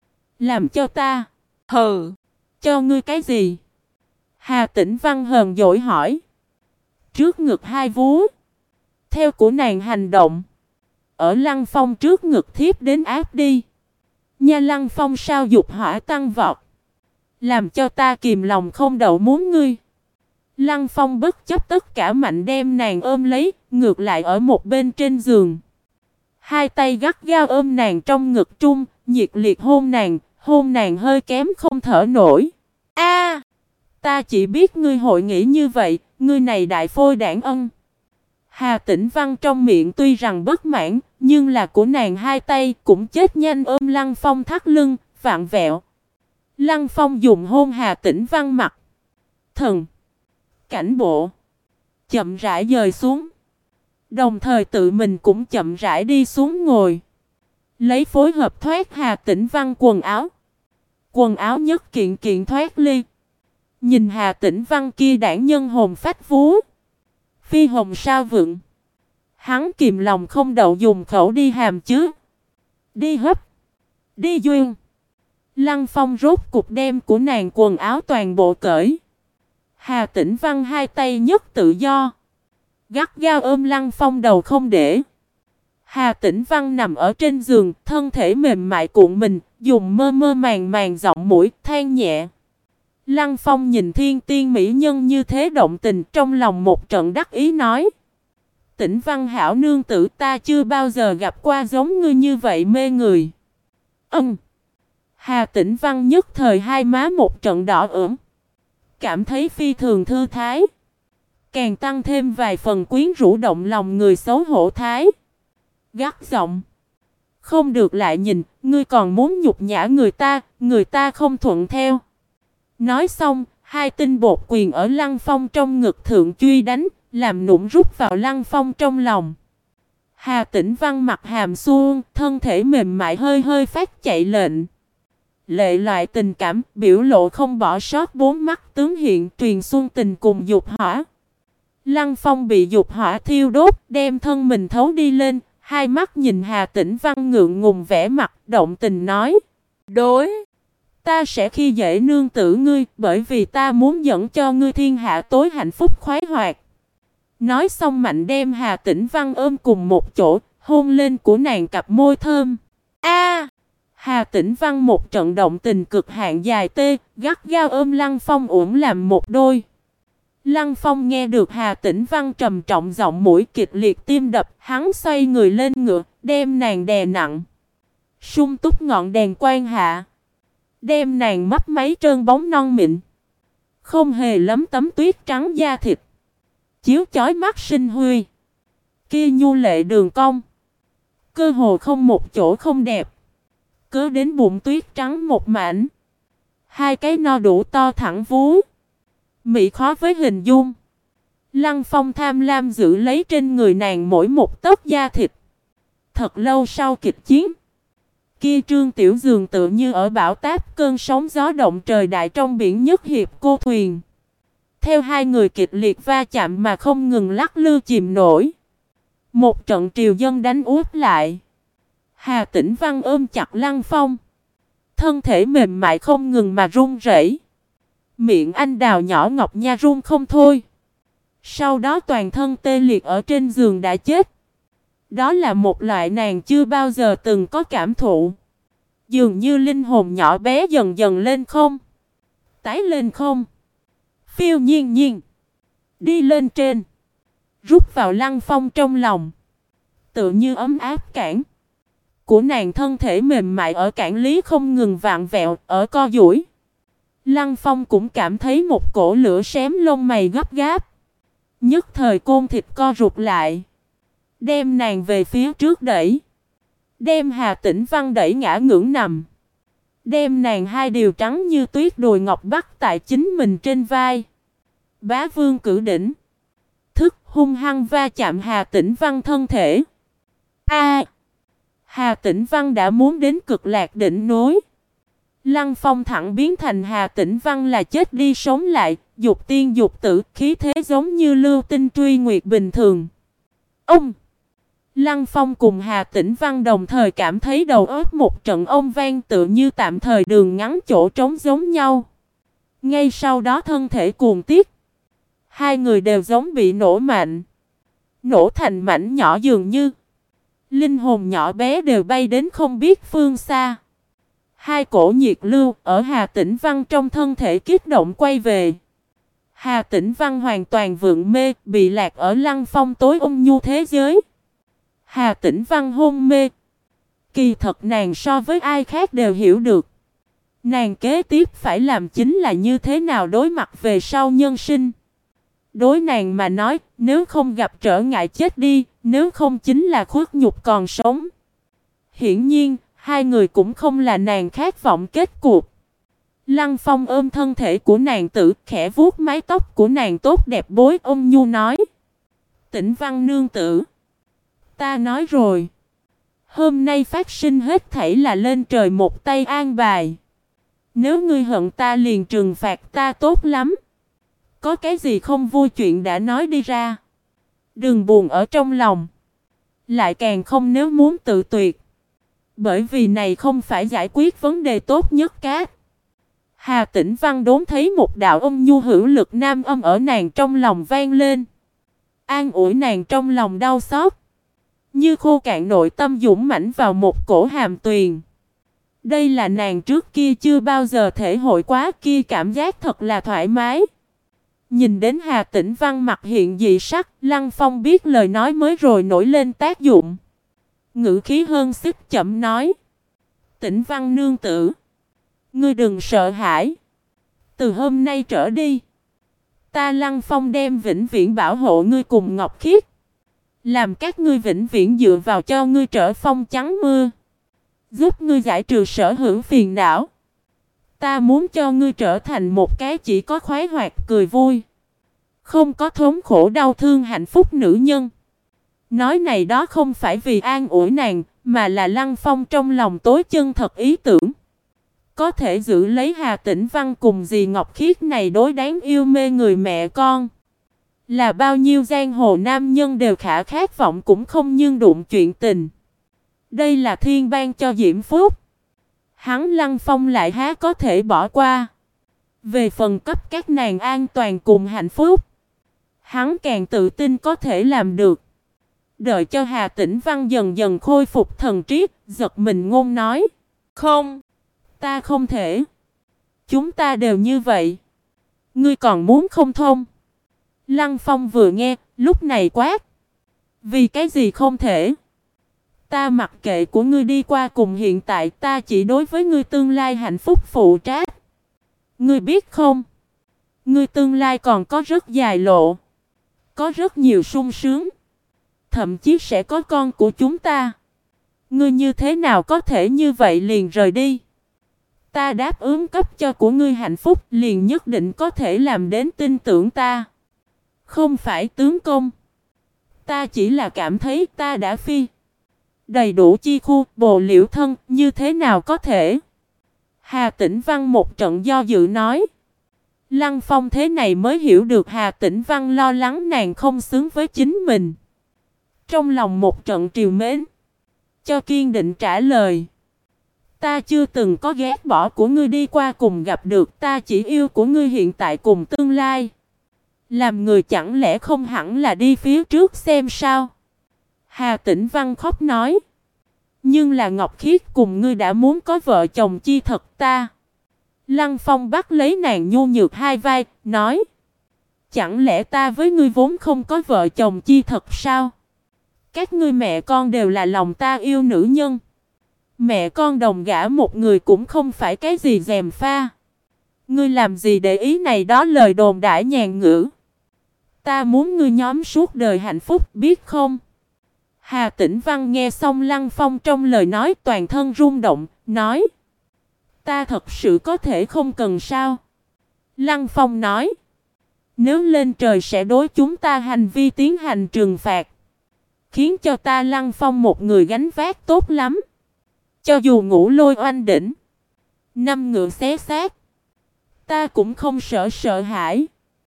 Hừ. Cho ngươi cái gì? Hà Tĩnh Văn hờn dỗi hỏi. Trước ngực hai vú. Theo của nàng hành động. Ở Lăng Phong trước ngực thiếp đến áp đi. Nha Lăng Phong sao dục hỏa tăng vọt. Làm cho ta kìm lòng không đậu muốn ngươi. Lăng Phong bất chấp tất cả mạnh đem nàng ôm lấy, ngược lại ở một bên trên giường. Hai tay gắt gao ôm nàng trong ngực trung, nhiệt liệt hôn nàng hơi kém không thở nổi. A, ta chỉ biết ngươi hội nghĩ như vậy, ngươi này đại phôi đảng ân. Hà Tĩnh Văn trong miệng tuy rằng bất mãn, nhưng là của nàng hai tay cũng chết nhanh ôm Lăng Phong thắt lưng, vặn vẹo. Lăng Phong dùng hôn Hà Tĩnh Văn mặt. Thần. Cảnh bộ. Chậm rãi dời xuống. Đồng thời tự mình cũng chậm rãi đi xuống ngồi. Lấy phối hợp thoát Hà Tĩnh Văn quần áo. Quần áo nhất kiện kiện thoát ly. Nhìn Hà Tĩnh Văn kia đảng nhân hồn phách vú. Phi hồng sao vượng. Hắn kìm lòng không đậu dùng khẩu đi hàm chứ. Đi hấp. Đi duyên. Lăng Phong rốt cục đem của nàng quần áo toàn bộ cởi. Hà Tĩnh Văn hai tay nhất tự do. Gắt gao ôm Lăng Phong đầu không để. Hà Tĩnh Văn nằm ở trên giường, thân thể mềm mại cuộn mình, dùng mơ mơ màng màng giọng mũi, than nhẹ. Lăng Phong nhìn thiên tiên mỹ nhân như thế động tình, trong lòng một trận đắc ý nói. Tĩnh Văn hảo nương tử, ta chưa bao giờ gặp qua giống ngươi như vậy mê người. Hà Tĩnh Văn nhất thời hai má một trận đỏ ửng. Cảm thấy phi thường thư thái. Càng tăng thêm vài phần quyến rũ động lòng người xấu hổ thái. Gắt giọng. Không được lại nhìn, ngươi còn muốn nhục nhã người ta không thuận theo. Nói xong, hai tinh bột quyền ở Lăng Phong trong ngực thượng truy đánh, làm nụng rút vào Lăng Phong trong lòng. Hà Tĩnh Văn mặt hàm xuông, thân thể mềm mại hơi hơi phát chạy lệnh. Lệ loại tình cảm, biểu lộ không bỏ sót bốn mắt tướng hiện truyền xuân tình cùng dục hỏa. Lăng Phong bị dục hỏa thiêu đốt, đem thân mình thấu đi lên, hai mắt nhìn Hà Tĩnh Văn ngượng ngùng vẻ mặt, động tình nói. Đối, ta sẽ khi dễ nương tử ngươi, bởi vì ta muốn dẫn cho ngươi thiên hạ tối hạnh phúc khoái hoạt. Nói xong mạnh đem Hà Tĩnh Văn ôm cùng một chỗ, hôn lên của nàng cặp môi thơm. A! Hà Tĩnh Văn một trận động tình cực hạn dài tê, gắt gao ôm Lăng Phong ủng làm một đôi. Lăng Phong nghe được Hà Tĩnh Văn trầm trọng giọng mũi kịch liệt tim đập, hắn xoay người lên ngựa, đem nàng đè nặng. Sung túc ngọn đèn quang hạ, đem nàng mắt máy trơn bóng non mịn, không hề lấm tấm tuyết trắng da thịt, chiếu chói mắt sinh huy. Kia nhu lệ đường cong, cơ hồ không một chỗ không đẹp. Cứ đến bụng tuyết trắng một mảnh, hai cái no đủ to thẳng vú, mỹ khó với hình dung. Lăng Phong tham lam giữ lấy trên người nàng mỗi một tấc da thịt. Thật lâu sau kịch chiến, kia Trương Tiểu Dường tự như ở bão táp cơn sóng gió động trời đại trong biển nhất hiệp cô thuyền. Theo hai người kịch liệt va chạm mà không ngừng lắc lư chìm nổi. Một trận triều dân đánh úp lại. Hà Tĩnh Văn ôm chặt Lăng Phong, thân thể mềm mại không ngừng mà run rẩy. Miệng anh đào nhỏ ngọc nha run không thôi. Sau đó toàn thân tê liệt ở trên giường đã chết. Đó là một loại nàng chưa bao giờ từng có cảm thụ. Dường như linh hồn nhỏ bé dần dần lên không, tái lên không, phiêu nhiên nhiên, đi lên trên, rút vào Lăng Phong trong lòng. Tựa như ấm áp cản của nàng, thân thể mềm mại ở cản lý không ngừng vặn vẹo, ở co duỗi. Lăng Phong cũng cảm thấy một cổ lửa xém lông mày gấp gáp. Nhất thời côn thịt co rụt lại, đem nàng về phía trước đẩy. Đem Hà Tĩnh Văn đẩy ngã ngưỡng nằm. Đem nàng hai điều trắng như tuyết đùi ngọc bắt tại chính mình trên vai. Bá vương cử đỉnh, thức hung hăng va chạm Hà Tĩnh Văn thân thể. Hà Tĩnh Văn đã muốn đến cực lạc đỉnh núi. Lăng Phong thẳng biến thành Hà Tĩnh Văn là chết đi sống lại, dục tiên dục tử, khí thế giống như lưu tinh truy nguyệt bình thường. Lăng Phong cùng Hà Tĩnh Văn đồng thời cảm thấy đầu óc một trận ông vang, tựa như tạm thời đường ngắn chỗ trống giống nhau. Ngay sau đó thân thể cuồng tiết. Hai người đều giống bị nổ mạnh. Nổ thành mảnh nhỏ, dường như linh hồn nhỏ bé đều bay đến không biết phương xa. Hai cổ nhiệt lưu ở Hà Tĩnh Văn trong thân thể kích động quay về. Hà Tĩnh Văn hoàn toàn vượng mê, bị lạc ở Lăng Phong tối ôn nhu thế giới. Hà Tĩnh Văn hôn mê. Kỳ thật nàng so với ai khác đều hiểu được. Nàng kế tiếp phải làm chính là như thế nào đối mặt về sau nhân sinh. Đối nàng mà nói, nếu không gặp trở ngại chết đi, nếu không chính là khuất nhục còn sống. Hiển nhiên, hai người cũng không là nàng khát vọng kết cuộc. Lăng Phong ôm thân thể của nàng tử, khẽ vuốt mái tóc của nàng tốt đẹp bối, ôn nhu nói. Tĩnh Văn nương tử, ta nói rồi, hôm nay phát sinh hết thảy là lên trời một tay an bài. Nếu ngươi hận ta liền trừng phạt ta tốt lắm. Có cái gì không vui chuyện đã nói đi ra. Đừng buồn ở trong lòng. Lại càng không nếu muốn tự tuyệt. Bởi vì này không phải giải quyết vấn đề tốt nhất các. Hà Tĩnh Văn đốn thấy một đạo ôn nhu hữu lực nam âm ở nàng trong lòng vang lên. An ủi nàng trong lòng đau xót. Như khô cạn nội tâm dũng mãnh vào một cổ hàm tuyền. Đây là nàng trước kia chưa bao giờ thể hội quá, kia cảm giác thật là thoải mái. Nhìn đến Hà Tĩnh Văn mặt hiện dị sắc, Lăng Phong biết lời nói mới rồi nổi lên tác dụng. Ngữ khí hơn sức chậm nói. Tĩnh Văn nương tử, ngươi đừng sợ hãi. Từ hôm nay trở đi, ta Lăng Phong đem vĩnh viễn bảo hộ ngươi cùng Ngọc Khiết. Làm các ngươi vĩnh viễn dựa vào cho ngươi trở phong trắng mưa. Giúp ngươi giải trừ sở hữu phiền não. Ta muốn cho ngươi trở thành một cái chỉ có khoái hoạt cười vui, không có thống khổ đau thương hạnh phúc nữ nhân. Nói này đó không phải vì an ủi nàng, mà là Lăng Phong trong lòng tối chân thật ý tưởng. Có thể giữ lấy Hà Tĩnh Văn cùng dì Ngọc Khiết này đối đáng yêu mê người mẹ con. Là bao nhiêu giang hồ nam nhân đều khát vọng cũng không nhưng đụng chuyện tình. Đây là thiên ban cho diễm phúc. Hắn Lăng Phong lại há có thể bỏ qua. Về phần cấp các nàng an toàn cùng hạnh phúc, hắn càng tự tin có thể làm được. Đợi cho Hà Tĩnh Văn dần dần khôi phục thần trí, giật mình ngôn nói. Không, ta không thể. Chúng ta đều như vậy. Ngươi còn muốn không thông? Lăng Phong vừa nghe, lúc này quát. Vì cái gì không thể? Ta mặc kệ của ngươi đi qua cùng hiện tại, ta chỉ đối với ngươi tương lai hạnh phúc phụ trách. Ngươi biết không? Ngươi tương lai còn có rất dài lộ. Có rất nhiều sung sướng. Thậm chí sẽ có con của chúng ta. Ngươi như thế nào có thể như vậy liền rời đi? Ta đáp ứng cấp cho của ngươi hạnh phúc, liền nhất định có thể làm đến, tin tưởng ta. Không phải tướng công. Ta chỉ là cảm thấy ta đã phi đầy đủ chi khu, bồ liễu thân, như thế nào có thể? Hà Tĩnh Văn một trận do dự nói. Lăng Phong thế này mới hiểu được Hà Tĩnh Văn lo lắng nàng không xứng với chính mình. Trong lòng một trận triều mến, cho kiên định trả lời. Ta chưa từng có ghét bỏ của ngươi đi qua cùng gặp được, ta chỉ yêu của ngươi hiện tại cùng tương lai. Làm người chẳng lẽ không hẳn là đi phía trước xem sao? Hà Tĩnh Văn khóc nói. Nhưng là Ngọc Khiết cùng ngươi đã muốn có vợ chồng chi thật ta. Lăng Phong bắt lấy nàng nhu nhược hai vai, nói. Chẳng lẽ ta với ngươi vốn không có vợ chồng chi thật sao? Các ngươi mẹ con đều là lòng ta yêu nữ nhân. Mẹ con đồng gả một người cũng không phải cái gì gièm pha. Ngươi làm gì để ý này đó lời đồn đãi nhàn ngữ. Ta muốn ngươi nhóm suốt đời hạnh phúc biết không? Hà Tĩnh Văn nghe xong Lăng Phong trong lời nói toàn thân rung động, nói. Ta thật sự có thể không cần sao? Lăng Phong nói. Nếu lên trời sẽ đối chúng ta hành vi tiến hành trừng phạt. Khiến cho ta Lăng Phong một người gánh vác tốt lắm. Cho dù ngũ lôi oanh đỉnh. Năm ngựa xé xác. Ta cũng không sợ hãi.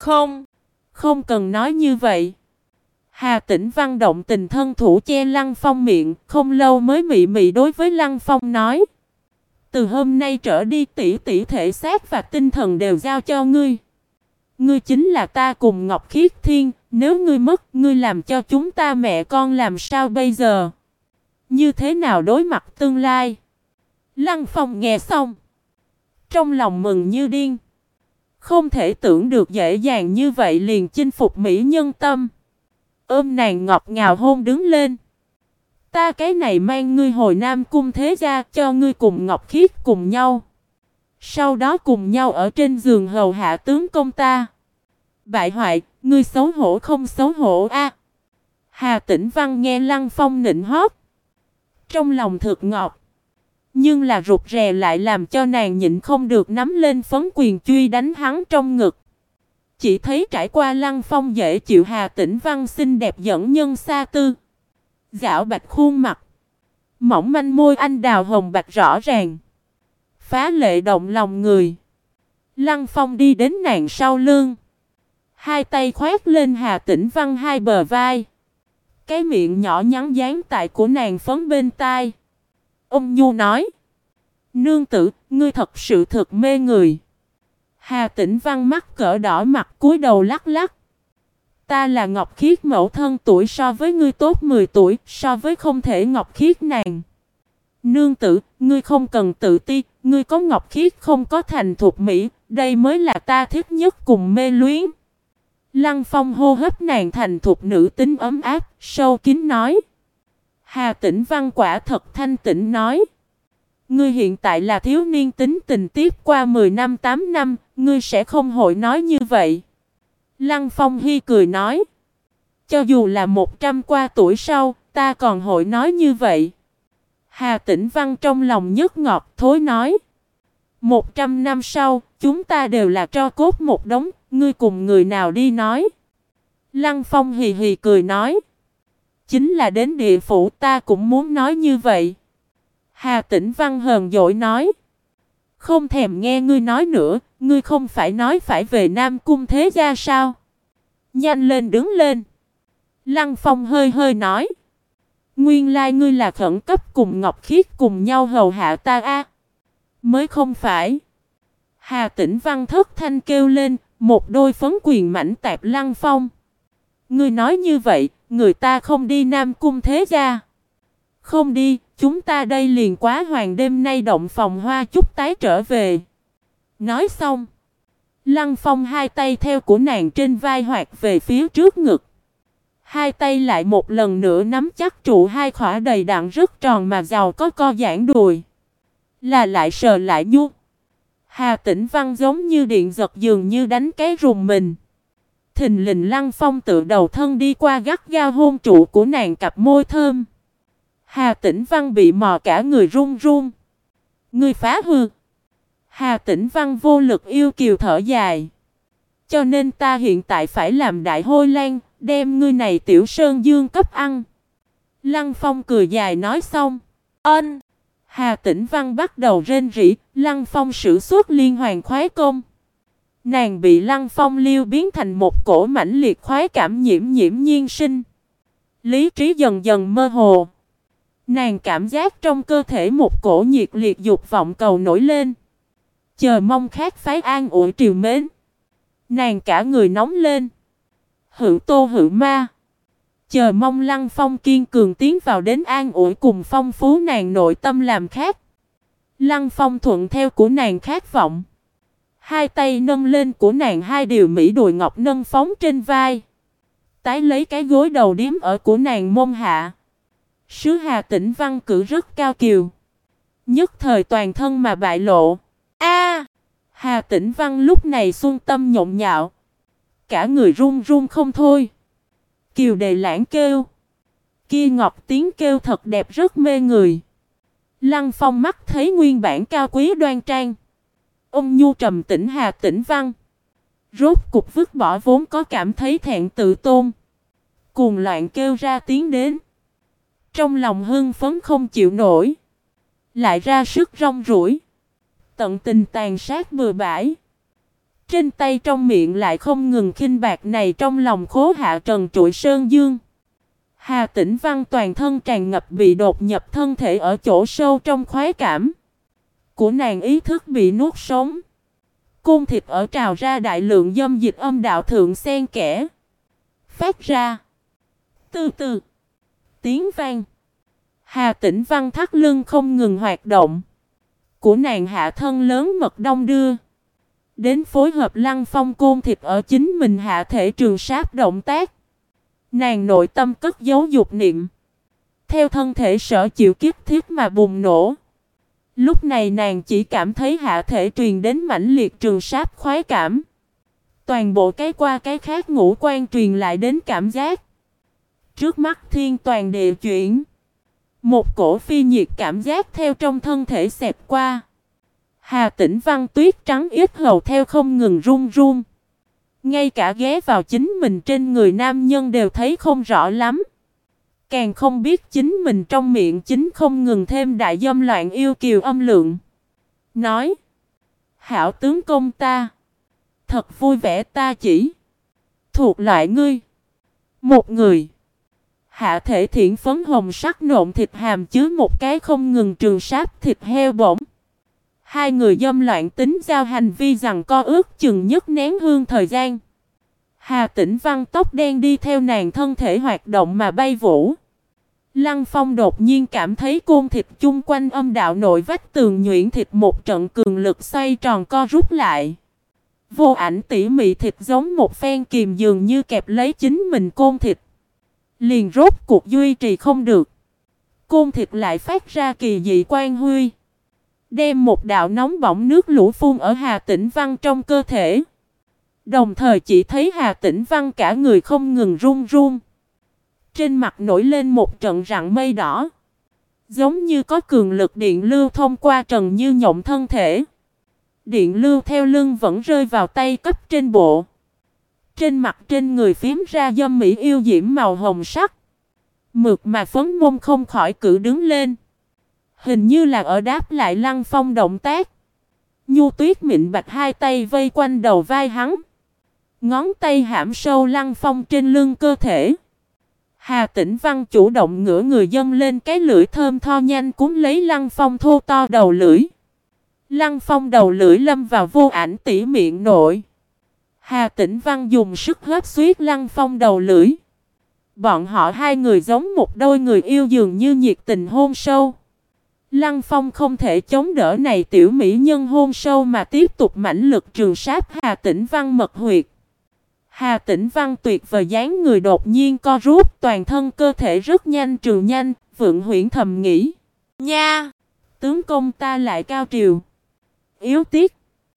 Không cần nói như vậy. Hà Tĩnh Văn động tình thân thủ che Lăng Phong miệng. Không lâu mới mị mị đối với Lăng Phong nói. Từ hôm nay trở đi tỷ tỷ thể xác và tinh thần đều giao cho ngươi. Ngươi chính là ta cùng Ngọc Khiết Thiên. Nếu ngươi mất, ngươi làm cho chúng ta mẹ con làm sao bây giờ? Như thế nào đối mặt tương lai? Lăng Phong nghe xong. Trong lòng mừng như điên. Không thể tưởng được dễ dàng như vậy liền chinh phục mỹ nhân tâm. Ôm nàng ngọt ngào hôn đứng lên. Ta cái này mang ngươi hồi Nam Cung thế gia cho ngươi cùng Ngọc Khiết cùng nhau. Sau đó cùng nhau ở trên giường hầu hạ tướng công ta. Bại hoại, ngươi xấu hổ không xấu hổ a? Hà Tĩnh Văn nghe Lăng Phong nịnh hót. Trong lòng thực ngọt. Nhưng là rụt rè lại làm cho nàng nhịn không được nắm lên phấn quyền truy đánh hắn trong ngực. Chỉ thấy trải qua Lăng Phong dễ chịu Hà Tĩnh Văn xinh đẹp dẫn nhân xa tư. Gạo bạch khuôn mặt. Mỏng manh môi anh đào hồng bạch rõ ràng. Phá lệ động lòng người. Lăng Phong đi đến nàng sau lưng. Hai tay khoét lên Hà Tĩnh Văn hai bờ vai. Cái miệng nhỏ nhắn dán tại của nàng phấn bên tai. Ông Nhu nói. Nương tử, ngươi thật sự thực mê người. Hà Tĩnh Văn mắt cỡ đỏ mặt cúi đầu lắc lắc. Ta là Ngọc Khiết mẫu thân tuổi so với ngươi tốt 10 tuổi, so với không thể Ngọc Khiết nàng. Nương tử, ngươi không cần tự ti, ngươi có Ngọc Khiết không có thành thuộc Mỹ, đây mới là ta thích nhất cùng mê luyến. Lăng Phong hô hấp nàng thành thuộc nữ tính ấm áp, sâu kín nói. Hà Tĩnh Văn quả thật thanh tĩnh nói. Ngươi hiện tại là thiếu niên tính tình tiếp qua 10 năm 8 năm, ngươi sẽ không hội nói như vậy. Lăng Phong hi cười nói. Cho dù là 100 qua tuổi sau, ta còn hội nói như vậy. Hà Tĩnh Văn trong lòng nhức ngọt thối nói. 100 năm sau, chúng ta đều là tro cốt một đống, ngươi cùng người nào đi nói. Lăng Phong hì hì cười nói. Chính là đến địa phủ ta cũng muốn nói như vậy. Hà Tĩnh Văn hờn dỗi nói. Không thèm nghe ngươi nói nữa, ngươi không phải nói phải về Nam Cung thế gia sao? Nhanh lên đứng lên. Lăng Phong hơi hơi nói. Nguyên lai ngươi là khẩn cấp cùng Ngọc Khiết cùng nhau hầu hạ ta a? Mới không phải. Hà Tĩnh Văn thất thanh kêu lên, một đôi phấn quyền mảnh tạp Lăng Phong. Ngươi nói như vậy, người ta không đi Nam Cung thế gia. Không đi, chúng ta đây liền quá hoàng đêm nay động phòng hoa chúc tái trở về. Nói xong. Lăng Phong hai tay theo của nàng trên vai hoạt về phía trước ngực. Hai tay lại một lần nữa nắm chắc trụ hai khỏa đầy đặn rất tròn mà giàu có co giãn đùi. Là lại sờ lại nhu. Hà Tĩnh Văn giống như điện giật dường như đánh cái rùng mình. Thình lình Lăng Phong tự đầu thân đi qua gắt gao hôn trụ của nàng cặp môi thơm. Hà Tĩnh Văn bị mò cả người run run. Ngươi phá hư. Hà Tĩnh Văn vô lực yêu kiều thở dài. Cho nên ta hiện tại phải làm đại hôi lan, đem ngươi này tiểu sơn dương cấp ăn. Lăng Phong cười dài nói xong. Ân. Hà Tĩnh Văn bắt đầu rên rỉ, Lăng Phong sử xuất liên hoàn khoái công. Nàng bị Lăng Phong liêu biến thành một cổ mãnh liệt khoái cảm nhiễm nhiên sinh. Lý trí dần dần mơ hồ. Nàng cảm giác trong cơ thể một cổ nhiệt liệt dục vọng cầu nổi lên. Chờ mong khát phái an ủi triều mến. Nàng cả người nóng lên. Hữu tô hữu ma. Chờ mong Lăng Phong kiên cường tiến vào đến an ủi cùng phong phú nàng nội tâm làm khác. Lăng Phong thuận theo của nàng khát vọng. Hai tay nâng lên của nàng, hai điều mỹ đùi ngọc nâng phóng trên vai. Tái lấy cái gối đầu điếm ở của nàng môn hạ. Sứ Hà Tĩnh Văn cử rất cao kiều. Nhất thời toàn thân mà bại lộ. A! Hà Tĩnh Văn lúc này xuân tâm nhộn nhạo. Cả người run run không thôi. Kiều Đề Lãng kêu. Kia ngọc tiếng kêu thật đẹp rất mê người. Lăng Phong mắt thấy nguyên bản cao quý đoan trang. Ôn nhu trầm tĩnh Hà Tĩnh Văn. Rốt cục vứt bỏ vốn có cảm thấy thẹn tự tôn. Cuồng loạn kêu ra tiếng đến. Trong lòng hưng phấn không chịu nổi. Lại ra sức rong ruổi. Tận tình tàn sát bừa bãi. Trên tay trong miệng lại không ngừng khinh bạc này trong lòng khố hạ trần trụi sơn dương. Hà Tĩnh Văn toàn thân tràn ngập bị đột nhập thân thể ở chỗ sâu trong khoái cảm. Của nàng ý thức bị nuốt sống. Côn thịt ở trào ra đại lượng dâm dịch âm đạo thượng xen kẽ. Phát ra. Từ từ. Tiếng vang. Hà Tĩnh Văn thắt lưng không ngừng hoạt động. Của nàng hạ thân lớn mật đông đưa. Đến phối hợp Lăng Phong côn thịt ở chính mình hạ thể trường sáp động tác. Nàng nội tâm cất giấu dục niệm. Theo thân thể sở chịu kiếp thiết mà bùng nổ. Lúc này nàng chỉ cảm thấy hạ thể truyền đến mãnh liệt trường sáp khoái cảm. Toàn bộ cái qua cái khác ngũ quan truyền lại đến cảm giác. Trước mắt thiên toàn địa chuyển. Một cổ phi nhiệt cảm giác theo trong thân thể xẹt qua. Hà Tĩnh Văn tuyết trắng ít hầu theo không ngừng run run. Ngay cả ghé vào chính mình trên người nam nhân đều thấy không rõ lắm. Càng không biết chính mình trong miệng chính không ngừng thêm đại dâm loạn yêu kiều âm lượng. Nói. Hảo tướng công ta. Thật vui vẻ ta chỉ. Thuộc loại ngươi. Một người. Hạ thể thiển phấn hồng sắc nộn thịt hàm chứa một cái không ngừng trường sáp thịt heo bổng. Hai người dâm loạn tính giao hành vi rằng co ước chừng nhất nén hương thời gian. Hà Tĩnh Văn tóc đen đi theo nàng thân thể hoạt động mà bay vũ. Lăng Phong đột nhiên cảm thấy côn thịt chung quanh âm đạo nội vách tường nhuyễn thịt một trận cường lực xoay tròn co rút lại. Vô ảnh tỉ mị thịt giống một phen kìm dường như kẹp lấy chính mình côn thịt. Liền rốt cuộc duy trì không được. Côn thịt lại phát ra kỳ dị quang huy. Đem một đạo nóng bỏng nước lũ phun ở Hà Tĩnh Văn trong cơ thể. Đồng thời chỉ thấy Hà Tĩnh Văn cả người không ngừng run run. Trên mặt nổi lên một trận rặng mây đỏ. Giống như có cường lực điện lưu thông qua trần như nhộng thân thể. Điện lưu theo lưng vẫn rơi vào tay cấp trên bộ. Trên mặt trên người phím ra dâm mỹ yêu diễm màu hồng sắc. Mượt mà phấn mông không khỏi cử đứng lên. Hình như là ở đáp lại Lăng Phong động tác. Nhu tuyết mịn bạch hai tay vây quanh đầu vai hắn. Ngón tay hãm sâu Lăng Phong trên lưng cơ thể. Hà Tĩnh Văn chủ động ngửa người dâng lên cái lưỡi thơm tho nhanh cuốn lấy Lăng Phong thô to đầu lưỡi. Lăng Phong đầu lưỡi lâm vào vô ảnh tỉ miệng nội. Hà Tĩnh Văn dùng sức hớp suýt Lăng Phong đầu lưỡi. Bọn họ hai người giống một đôi người yêu dường như nhiệt tình hôn sâu. Lăng Phong không thể chống đỡ này tiểu mỹ nhân hôn sâu mà tiếp tục mãnh lực trường sát Hà Tĩnh Văn mật huyệt. Hà Tĩnh Văn tuyệt vời dáng người đột nhiên co rút, toàn thân cơ thể rất nhanh trường nhanh, Vượng Huyễn thầm nghĩ. Nha! Tướng công ta lại cao triều. Yếu tiết.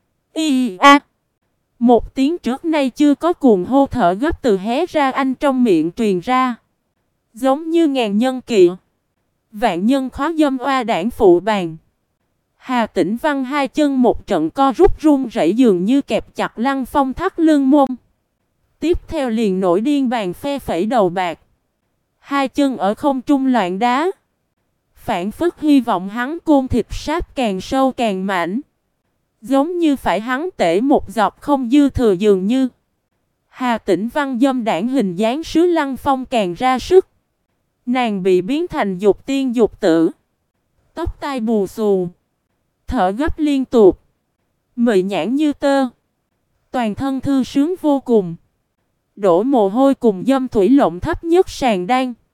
A. Một tiếng trước nay chưa có cuồng hô thở gấp từ hé ra anh trong miệng truyền ra. Giống như ngàn nhân kỵ. Vạn nhân khó dâm oa đảng phụ bàn. Hà Tĩnh Văn hai chân một trận co rút run rẩy dường như kẹp chặt Lăng Phong thắt lưng mông. Tiếp theo liền nổi điên bàn phe phẩy đầu bạc. Hai chân ở không trung loạn đá. Phản phất hy vọng hắn côn thịt sáp càng sâu càng mạnh. Giống như phải hắn tể một giọt không dư thừa dường như. Hà Tĩnh Văn dâm đảng hình dáng sứ Lăng Phong càng ra sức. Nàng bị biến thành dục tiên dục tử. Tóc tai bù xù. Thở gấp liên tục. Mị nhãn như tơ. Toàn thân thư sướng vô cùng. Đổ mồ hôi cùng dâm thủy lộng thấp nhất sàn đan.